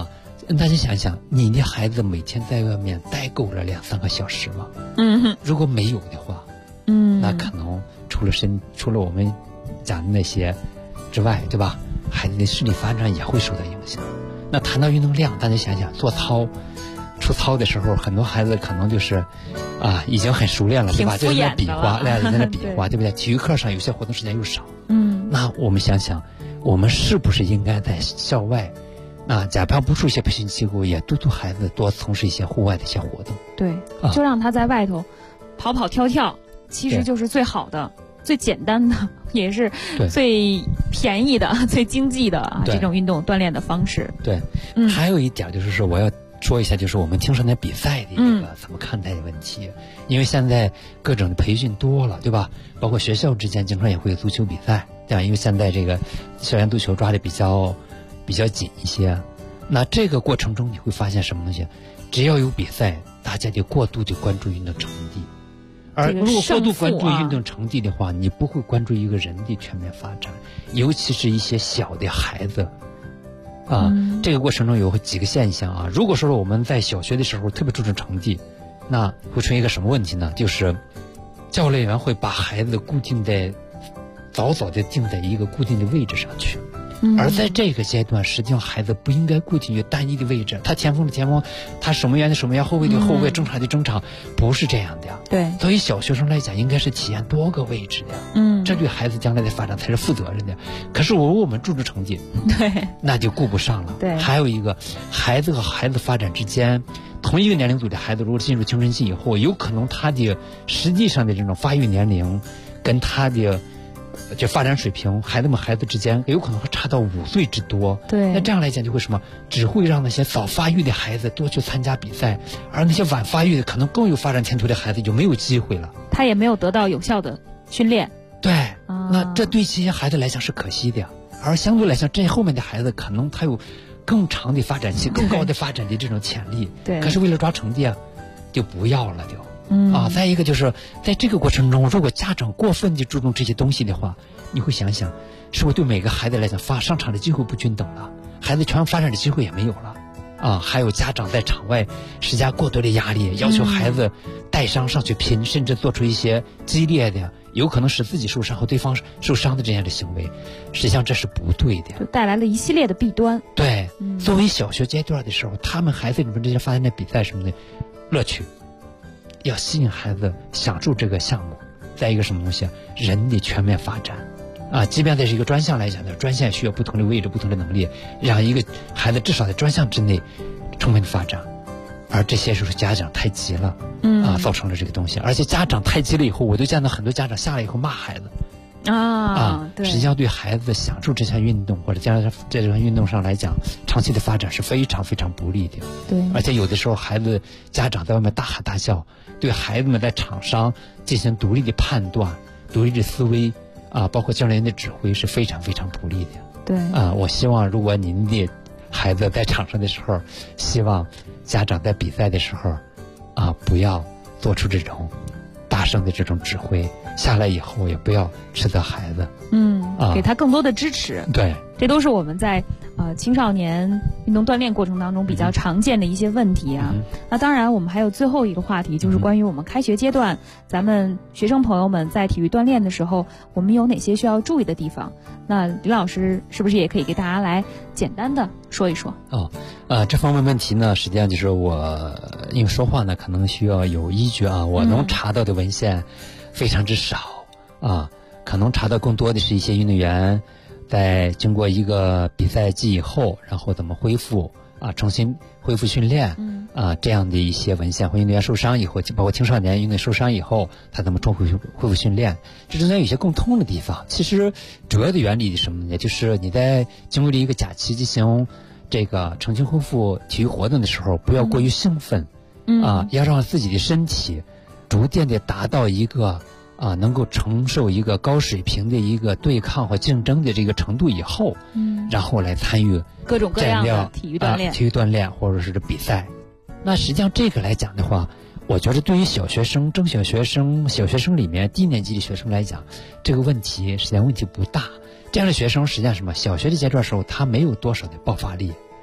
S11: 大家想想，你的孩子每天在外面待够了2-3个小时吗？如果没有的话，那可能除了我们讲的那些之外，对吧？孩子的视力发展也会受到影响。那谈到运动量，大家想想，出操的时候，很多孩子可能就是已经很熟练了，对吧？就在那比划，在那比划，对不对？体育课上有些活动时间又少，那我们想想，我们是不是应该在校外，假扮不出一些培训机构，也督促孩子多从事一些户外的一些活动？
S12: 对，就让他在外头跑跑跳跳，其实就是最好的、最简单的，也是最便宜的、最经济的这种运动锻炼的方式。
S11: 对，还有一点就是说，我要说一下，就是我们青少年比赛的一个怎么看待的问题。因为现在各种的培训多了，对吧？包括学校之间经常也会有足球比赛，对吧？因为现在这个校园足球抓的比较紧一些。那这个过程中你会发现什么东西？只要有比赛，大家就过度的关注运动成绩。而如果过度关注运动成绩的话，你不会关注一个人的全面发展，尤其是一些小的孩子。这个过程中有几个现象如果说我们在小学的时候特别注重成绩，那会出现一个什么问题呢？就是教练员会把孩子早早的定在一个固定的位置上去。而在这个阶段，实际上孩子不应该固定于单一的位置，他前锋的前锋，他守门员的守门员，后卫的后卫，中场的中场，不是这样的。
S12: 对，
S11: 所以小学生来讲，应该是体验多个位置的。这对孩子将来的发展才是负责任的。可是我们注重成绩，
S12: 对，
S11: 那就顾不上了。
S12: 对，
S11: 还有一个，孩子和孩子发展之间，同一个年龄组的孩子，如果进入青春期以后，有可能他的实际上的这种发育年龄，跟他的就发展水平，孩子之间有可能会差到5岁之多。
S12: 对，
S11: 那这样来讲就会什么？只会让那些早发育的孩子多去参加比赛，而那些晚发育的可能更有发展前途的孩子就没有机会了。
S12: 他也没有得到有效的训练。
S11: 对，那这对这些孩子来讲是可惜的。而相对来讲，这后面的孩子可能他有更长的发展期、更高的发展的这种潜力。
S12: 对，
S11: 可是为了抓成绩就不要了就。再一个就是在这个过程中，如果家长过分的注重这些东西的话，你会想想，是不是对每个孩子来讲上场的机会不均等了，孩子全面发展的机会也没有了还有家长在场外施加过多的压力，要求孩子带伤上去拼，甚至做出一些激烈的有可能使自己受伤和对方受伤的这样的行为，实际上这是不对的，
S12: 就带来了一系列的弊端。
S11: 对，作为小学阶段的时候，他们孩子里面这些发生的比赛什么的乐趣，要吸引孩子享受这个项目。再一个什么东西人的全面发展即便这是一个专项来讲的，专项需要不同的位置、不同的能力，让一个孩子至少在专项之内充分的发展。而这些就是家长太急了造成了这个东西。而且家长太急了以后，我就见到很多家长下来以后骂孩子
S12: 对，
S11: 实际上对孩子享受这项运动或者在这项运动上来讲，长期的发展是非常非常不利的。
S12: 对，
S11: 而且有的时候家长在外面大喊大叫，对孩子们在场上进行独立的判断、独立的思维包括教练员的指挥是非常非常不利的。
S12: 对
S11: 我希望如果您的孩子在场上的时候，希望家长在比赛的时候不要做出这种大声的这种指挥，下来以后也不要斥责孩子，
S12: 给他更多的支持。
S11: 对，
S12: 这都是我们在青少年运动锻炼过程当中比较常见的一些问题那当然我们还有最后一个话题，就是关于我们开学阶段咱们学生朋友们在体育锻炼的时候，我们有哪些需要注意的地方。那李老师是不是也可以给大家来简单的说一说？
S11: 这方面问题呢，实际上就是我因为说话呢可能需要有依据我能查到的文献非常之少可能查到更多的是一些运动员在经过一个比赛季以后，然后怎么恢复重新恢复训练这样的一些文献，或运动员受伤以后，包括青少年运动受伤以后，他怎么恢复训练，这中间有一些共通的地方。其实主要的原理是什么呢？就是你在经过了一个假期进行这个重新恢复体育活动的时候，不要过于兴奋要让自己的身体逐渐的达到一个能够承受一个高水平的一个对抗和竞争的这个程度以后然后来参与
S12: 各种各样的体育
S11: 锻炼或者是比赛。那实际上这个来讲的话，我觉得对于小学生、中小学生、小学生里面低年级的学生来讲，这个问题实际上问题不大。这样的学生实际上什么？小学的阶段的时候他没有多少的爆发力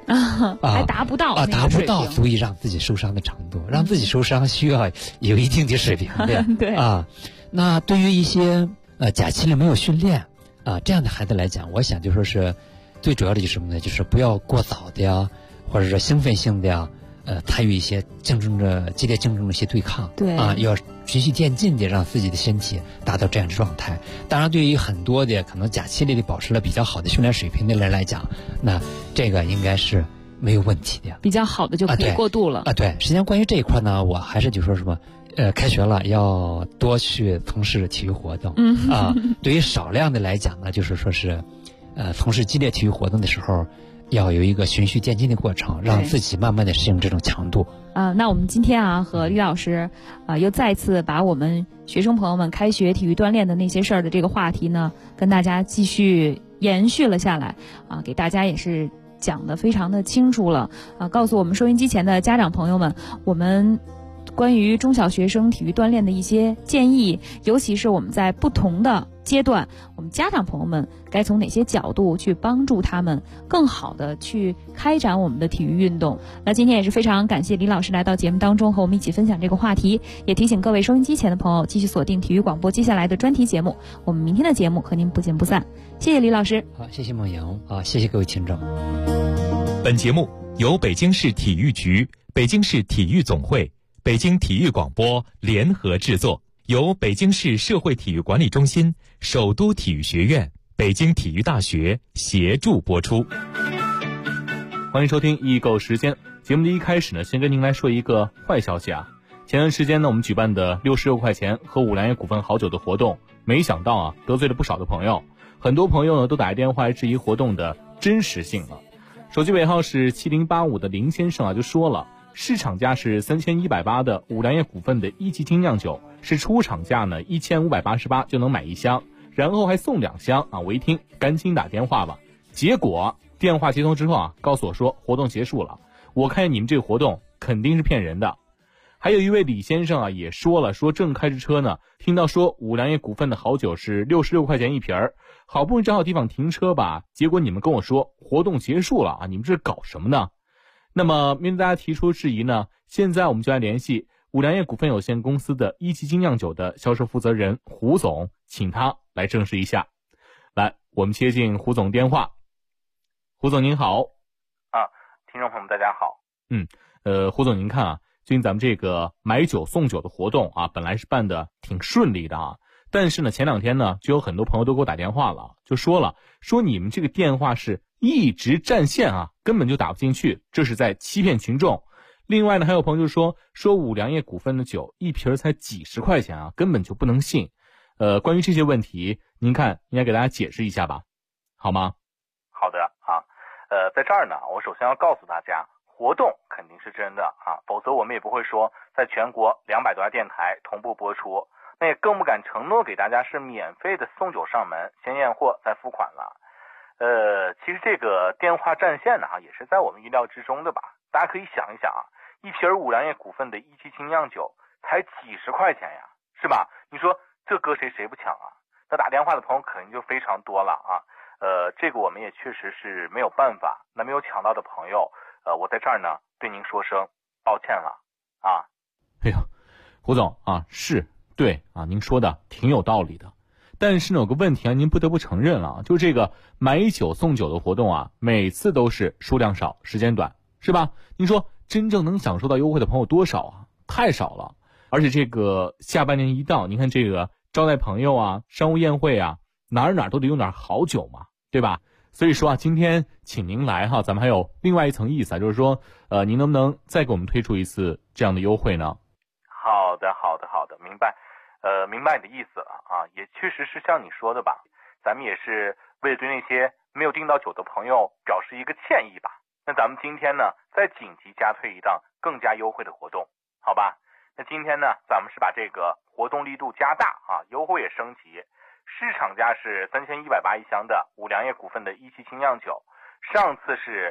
S12: 还达不到
S11: 达不到足以让自己受伤的程度，让自己受伤需要有一定的水平的
S12: 对
S11: 那对于一些假期里没有训练这样的孩子来讲，我想就说是最主要的就是什么呢？就是不要过早的呀，或者说兴奋性的呀，参与一些激烈竞争的一些对抗，
S12: 对
S11: 要循序渐进的让自己的身体达到这样的状态。当然，对于很多的可能假期里保持了比较好的训练水平的人来讲，那这个应该是没有问题的，
S12: 比较好的就可以过渡了。
S11: 对，实际上关于这一块呢，我还是就说什么。开学了要多去从事体育活动，对于少量的来讲呢，就是说是，从事激烈体育活动的时候，要有一个循序渐进的过程，让自己慢慢的适应这种强度。
S12: 那我们今天和李老师又再次把我们学生朋友们开学体育锻炼的那些事儿的这个话题呢，跟大家继续延续了下来给大家也是讲得非常的清楚了告诉我们收音机前的家长朋友们，我们关于中小学生体育锻炼的一些建议，尤其是我们在不同的阶段，我们家长朋友们该从哪些角度去帮助他们更好的去开展我们的体育运动。那今天也是非常感谢李老师来到节目当中和我们一起分享这个话题，也提醒各位收音机前的朋友继续锁定体育广播接下来的专题节目，我们明天的节目和您不见不散。谢谢李老师。
S11: 好，谢谢梦莹谢谢各位听众。
S6: 本节目由北京市体育局、北京市体育总会、北京体育广播联合制作，由北京市社会体育管理中心、首都体育学院、北京体育大学协助播出。
S13: 欢迎收听易购时间。节目的一开始呢，先跟您来说一个坏消息前段时间呢，我们举办的66块钱喝五粮液股份好酒的活动，没想到得罪了不少的朋友。很多朋友呢都打电话来质疑活动的真实性了。手机尾号是7085的林先生就说了，市场价是3180的五粮液股份的一级精酿酒，是出厂价呢1588就能买一箱，然后还送2箱我一听赶紧打电话吧。结果电话接通之后告诉我说活动结束了，我看见你们这个活动肯定是骗人的。还有一位李先生也说了，说正开着车呢，听到说五粮液股份的好酒是66块钱一瓶儿，好不容易找好地方停车吧，结果你们跟我说活动结束了你们这是搞什么呢？那么面对大家提出质疑呢，现在我们就来联系五粮液股份有限公司的一级精酿酒的销售负责人胡总，请他来证实一下。来，我们接进胡总电话。胡总您好。
S14: 听众朋友们大家好。
S13: 胡总您看最近咱们这个买酒送酒的活动本来是办的挺顺利的但是呢前2天呢就有很多朋友都给我打电话了，就说你们这个电话是一直占线根本就打不进去，这是在欺骗群众。另外呢还有朋友就说五粮液股份的酒一瓶才几十块钱根本就不能信。关于这些问题您看应该给大家解释一下吧，好吗？
S14: 好的在这儿呢我首先要告诉大家，活动肯定是真的否则我们也不会说在全国200多家电台同步播出，那也更不敢承诺给大家是免费的送酒上门，先验货再付款了。其实这个电话占线呢也是在我们意料之中的吧。大家可以想一想一瓶五粮液股份的一级精酿酒才几十块钱呀，是吧？你说这搁谁不抢那打电话的朋友肯定就非常多了这个我们也确实是没有办法。那没有抢到的朋友我在这儿呢对您说声抱歉了
S13: 哎呦，胡总是对您说的挺有道理的。但是呢有个问题您不得不承认了，就这个买酒送酒的活动每次都是数量少时间短，是吧？您说真正能享受到优惠的朋友多少太少了。而且这个下半年一到，您看这个招待朋友商务宴会哪都得用点好酒嘛，对吧？所以说今天请您来咱们还有另外一层意思就是说您能不能再给我们推出一次这样的优惠呢？
S14: 好的，明白。明白你的意思了也确实是像你说的吧，咱们也是为了对那些没有订到酒的朋友表示一个歉意吧。那咱们今天呢再紧急加推一档更加优惠的活动，好吧？那今天呢咱们是把这个活动力度加大优惠也升级。市场价是3180一箱的五粮液股份的一级精酿酒，上次是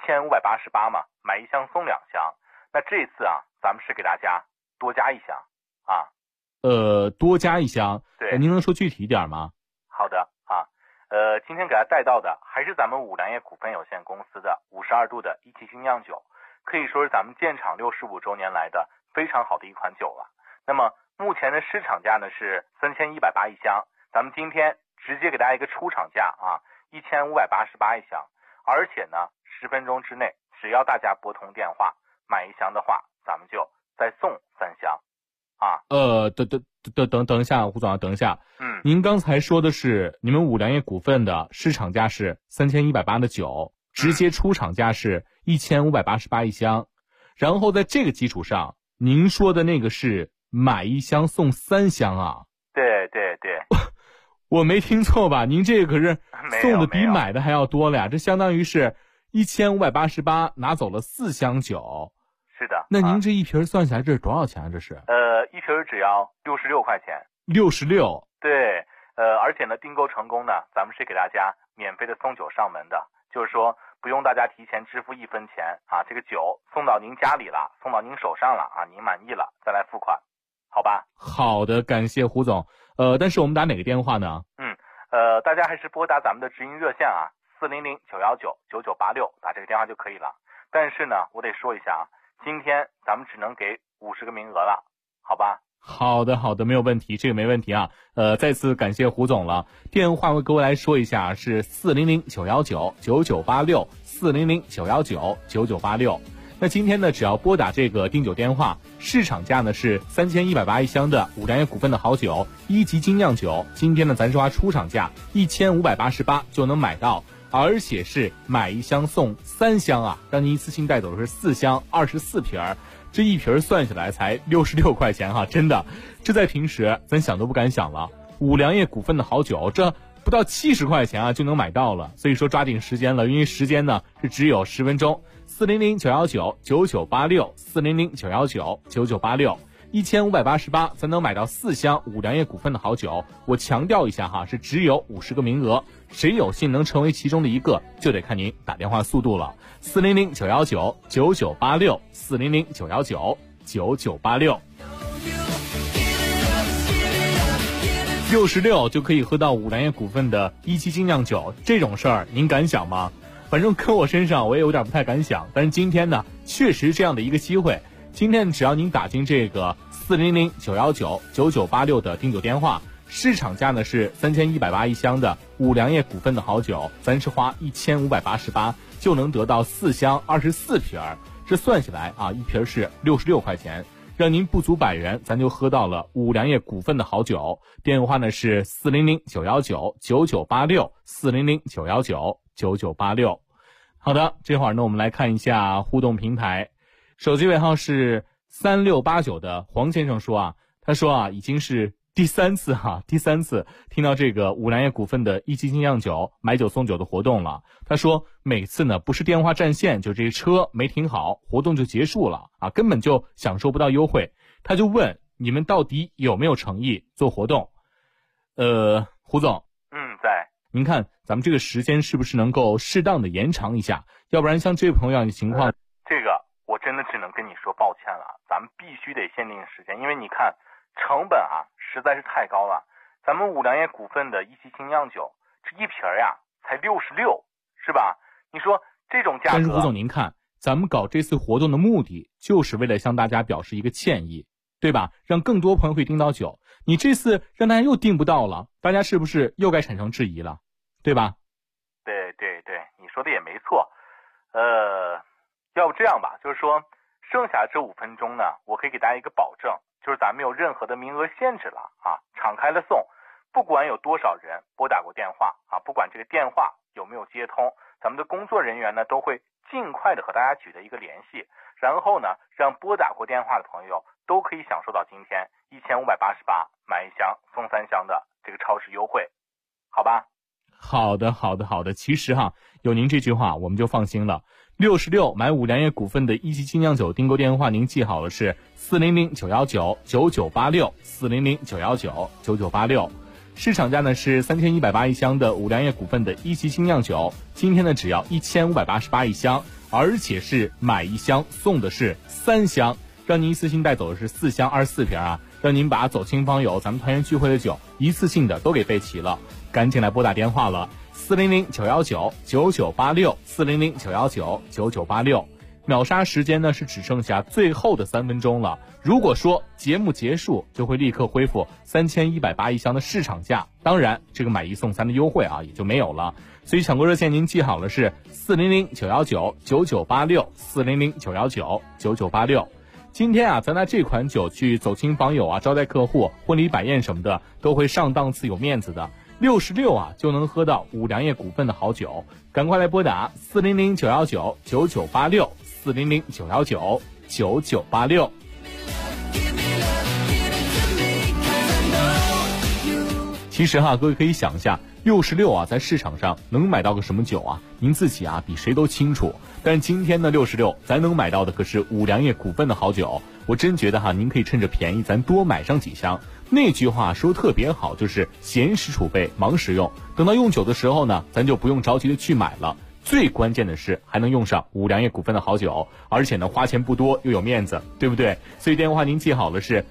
S14: 1588嘛，买1箱送2箱。那这次咱们是给大家多加1箱
S13: 多加1箱。
S14: 对，
S13: 您能说具体一点吗？
S14: 好的今天给大家带到的还是咱们五粮液股份有限公司的52度的一汽精酿酒，可以说是咱们建厂65周年来的非常好的一款酒了。那么目前的市场价呢是3180一箱，咱们今天直接给大家一个出厂价啊，1588一箱，而且呢10分钟之内，只要大家拨通电话买1箱的话，咱们就再送3箱啊。
S13: 等一下，胡总，等一下。您刚才说的是你们五粮液股份的市场价是3180的酒，直接出厂价是1588一箱，然后在这个基础上，您说的那个是买1箱送3箱啊？
S14: 对对对，
S13: 我没听错吧？您这个可是送的比买的还要多了呀，这相当于是1588拿走了4箱酒。
S14: 是的。
S13: 那您这一瓶算下来这是多少钱啊？这是？
S14: 一瓶只要66块钱。
S13: 66。
S14: 对，而且呢，订购成功呢，咱们是给大家免费的送酒上门的，就是说不用大家提前支付1分钱啊，这个酒送到您家里了，送到您手上了啊，您满意了再来付款，好吧？
S13: 好的，感谢胡总。但是我们打哪个电话呢？
S14: 大家还是拨打咱们的直营热线啊，400-919-9986，打这个电话就可以了。但是呢，我得说一下啊，今天咱们只能给50个名额了，好吧？
S13: 好的，没有问题，这个没问题啊。再次感谢胡总了。电话我各位来说一下，是400-919-9986 400-919-9986。那今天呢，只要拨打这个订酒电话，市场价呢是3180一箱的五粮液股份的好酒1级精酿酒，今天呢咱说出厂价1588就能买到，而且是买1箱送3箱啊，让您一次性带走的是4箱24瓶儿。这一瓶算下来才66块钱哈，真的，这在平时咱想都不敢想了。五粮液股份的好酒，这不到70块钱啊就能买到了，所以说抓紧时间了，因为时间呢是只有10分钟。400-919-9986 400-919-9986 1588才能买到4箱五粮液股份的好酒。我强调一下哈，是只有50个名额，谁有幸能成为其中的一个，就得看您打电话速度了。400-919-9986 400-919-9986 66就可以喝到五粮液股份的1期精酿酒，这种事儿您敢想吗？反正搁我身上我也有点不太敢想，但是今天呢确实这样的一个机会。今天只要您打进这个400-919-9986的订酒电话，市场价呢是3180一箱的五粮液股份的好酒，咱是花1588就能得到4箱24瓶儿，这算下来啊，一瓶是66块钱，让您不足100元，咱就喝到了五粮液股份的好酒。电话呢是400-919-9986 400-919-9986。好的，这会儿呢我们来看一下互动平台。手机尾号是3689的黄先生说啊，他说啊，已经是第三次听到这个五粮液股份的1期精酿酒买酒送酒的活动了。他说每次呢不是电话占线，就这车没停好，活动就结束了啊，根本就享受不到优惠。他就问你们到底有没有诚意做活动？胡总，
S14: 在。
S13: 您看咱们这个时间是不是能够适当的延长一下？要不然像这位朋友样的情况，
S14: 这个我真的只能跟你说抱歉了，咱们必须得限定时间，因为你看成本啊实在是太高了。咱们五粮液股份的1期精酿酒，这一瓶呀才66，是吧？你说这种价格。
S13: 但是胡总您看，咱们搞这次活动的目的就是为了向大家表示一个歉意，对吧？让更多朋友会订到酒。你这次让大家又订不到了，大家是不是又该产生质疑了，对吧？
S14: 对，你说的也没错。要不这样吧，就是说剩下这5分钟呢，我可以给大家一个保证，就是咱们没有任何的名额限制了啊，敞开了送，不管有多少人拨打过电话啊，不管这个电话有没有接通，咱们的工作人员呢都会尽快的和大家取得一个联系，然后呢让拨打过电话的朋友都可以享受到今天1588买1箱送3箱的这个超市优惠，好吧？
S13: 好的。其实哈，有您这句话我们就放心了。66买五粮液股份的1期精酿酒订购电话您记好了，是400-919-9986 400-919-9986。市场价呢是3180一箱的五粮液股份的1期精酿酒，今天呢只要1588一箱，而且是买1箱送的是3箱， 让您一次性带走的是4箱24瓶啊，让您把走亲访友咱们团圆聚会的酒一次性的都给备齐了，赶紧来拨打电话了，400-919-9986，400-919-9986。秒杀时间呢是只剩下最后的3分钟了。如果说节目结束，就会立刻恢复3180一箱的市场价，当然这个买1送3的优惠啊也就没有了。所以抢购热线您记好了是400-919-9986，400-919-9986。今天啊，咱拿这款酒去走亲访友啊，招待客户、婚礼摆宴什么的，都会上档次有面子的。66啊就能喝到五粮液股份的好酒，赶快来拨打400-919-9986，400-919-9986。其实各位可以想一下，66啊在市场上能买到个什么酒啊？您自己啊比谁都清楚。但是今天的66，咱能买到的可是五粮液股份的好酒。我真觉得您可以趁着便宜，咱多买上几箱。那句话说特别好，就是闲时储备，忙时用。等到用酒的时候呢，咱就不用着急的去买了。最关键的是还能用上五粮液股份的好酒，而且呢花钱不多又有面子，对不对？所以电话您记好了是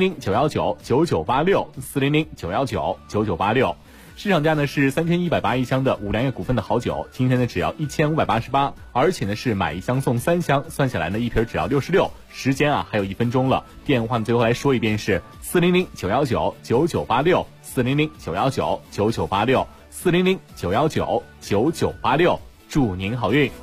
S13: 400-919-9986，400-919-9986。市场价呢是3180一箱的五粮液股份的好酒，今天呢只要1588，而且呢是买1箱送3箱，算下来呢一瓶只要66。时间啊还有1分钟了，电话最后来说一遍是400-919-9986，400-919-9986，400-919-9986。祝您好运。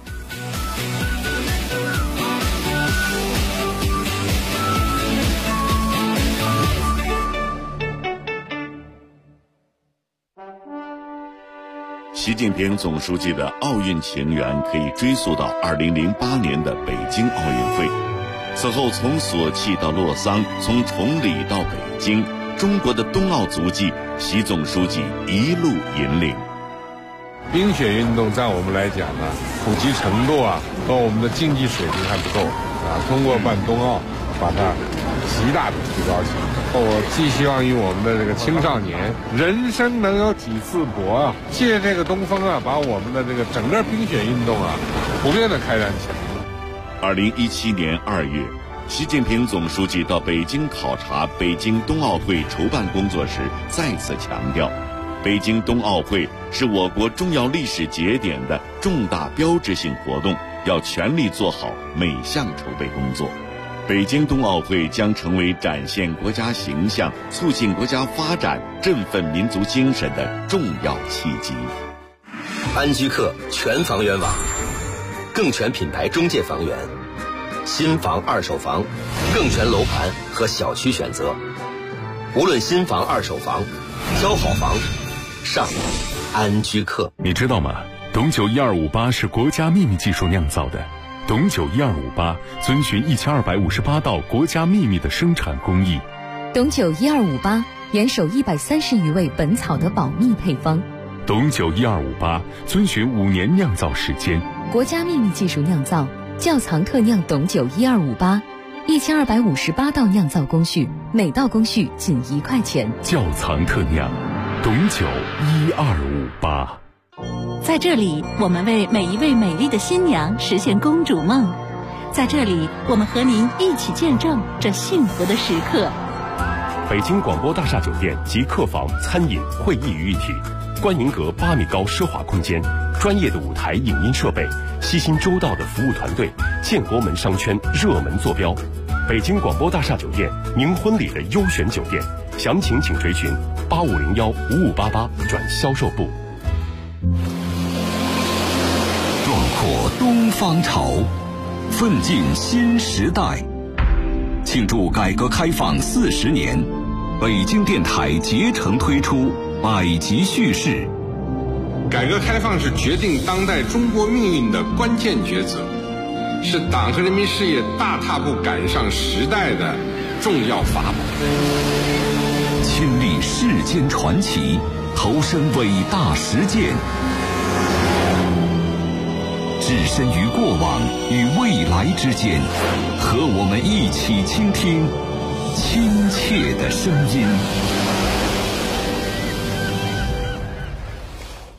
S15: 习近平总书记的奥运情缘可以追溯到2008年的北京奥运会。此后从索契到洛桑，从崇礼到北京，中国的冬奥足迹，习总书记一路引领。
S16: 冰雪运动在我们来讲呢，普及程度和我们的竞技水平还不够通过办冬奥，把它极大的提高起来。我寄希望于我们的这个青少年，人生能有几次搏借这个东风把我们的这个整个冰雪运动普遍的开展起来。
S15: 2017年2月，习近平总书记到北京考察北京冬奥会筹办工作时，再次强调，北京冬奥会是我国重要历史节点的重大标志性活动，要全力做好每项筹备工作。北京冬奥会将成为展现国家形象、促进国家发展、振奋民族精神的重要契机。
S17: 安居客全房源网，更全品牌中介房源，新房、二手房，更全楼盘和小区选择。无论新房、二手房，挑好房，上安居客。
S1: 你知道吗？董酒1258是国家秘密技术酿造的。董酒1258遵循1258道国家秘密的生产工艺。
S18: 董酒1258严守130余味本草的保密配方。
S1: 董酒1258遵循5年酿造时间，
S18: 国家秘密技术酿造，窖藏特酿董酒1258，1258道酿造工序，每道工序仅1块钱。
S1: 窖藏特酿，董酒1258。
S19: 在这里，我们为每一位美丽的新娘实现公主梦。在这里，我们和您一起见证这幸福的时刻。
S1: 北京广播大厦酒店集客房、餐饮、会议于一体，观迎阁8米高奢华空间，专业的舞台影音设备，悉心周到的服务团队，建国门商圈热门坐标。北京广播大厦酒店，您婚礼的优选酒店，详情请垂询8501-5588转销售部。
S3: 壮阔东方潮，奋进新时代。庆祝改革开放40年，北京电台竭诚推出百集叙事。
S16: 改革开放是决定当代中国命运的关键抉择，是党和人民事业大踏步赶上时代的重要法宝。
S3: 亲历世间传奇，投身伟大实践，置身于过往与未来之间，和我们一起倾听亲切的声音。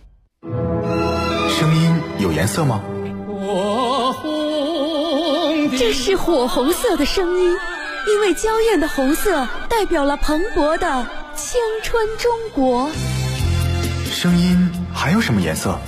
S20: 声音有颜色吗？
S2: 火红
S20: 这是火红色的声音，因为娇艳的红色代表了蓬勃的青春中国。
S21: 声音还有什么颜色？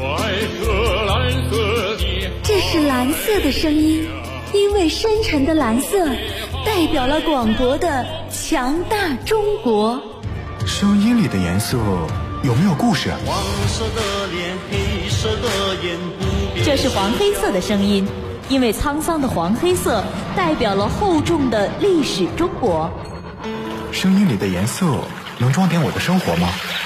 S20: 这是蓝色的声音，因为深沉的蓝色代表了广博的强大中国。
S21: 声音里的颜色有没有故事？
S2: 黄色的脸，黑色的眼，
S5: 这是黄黑色的声音，因为沧桑的黄黑色代表了厚重的历史中国。
S21: 声音里的颜色能装点我的生活吗？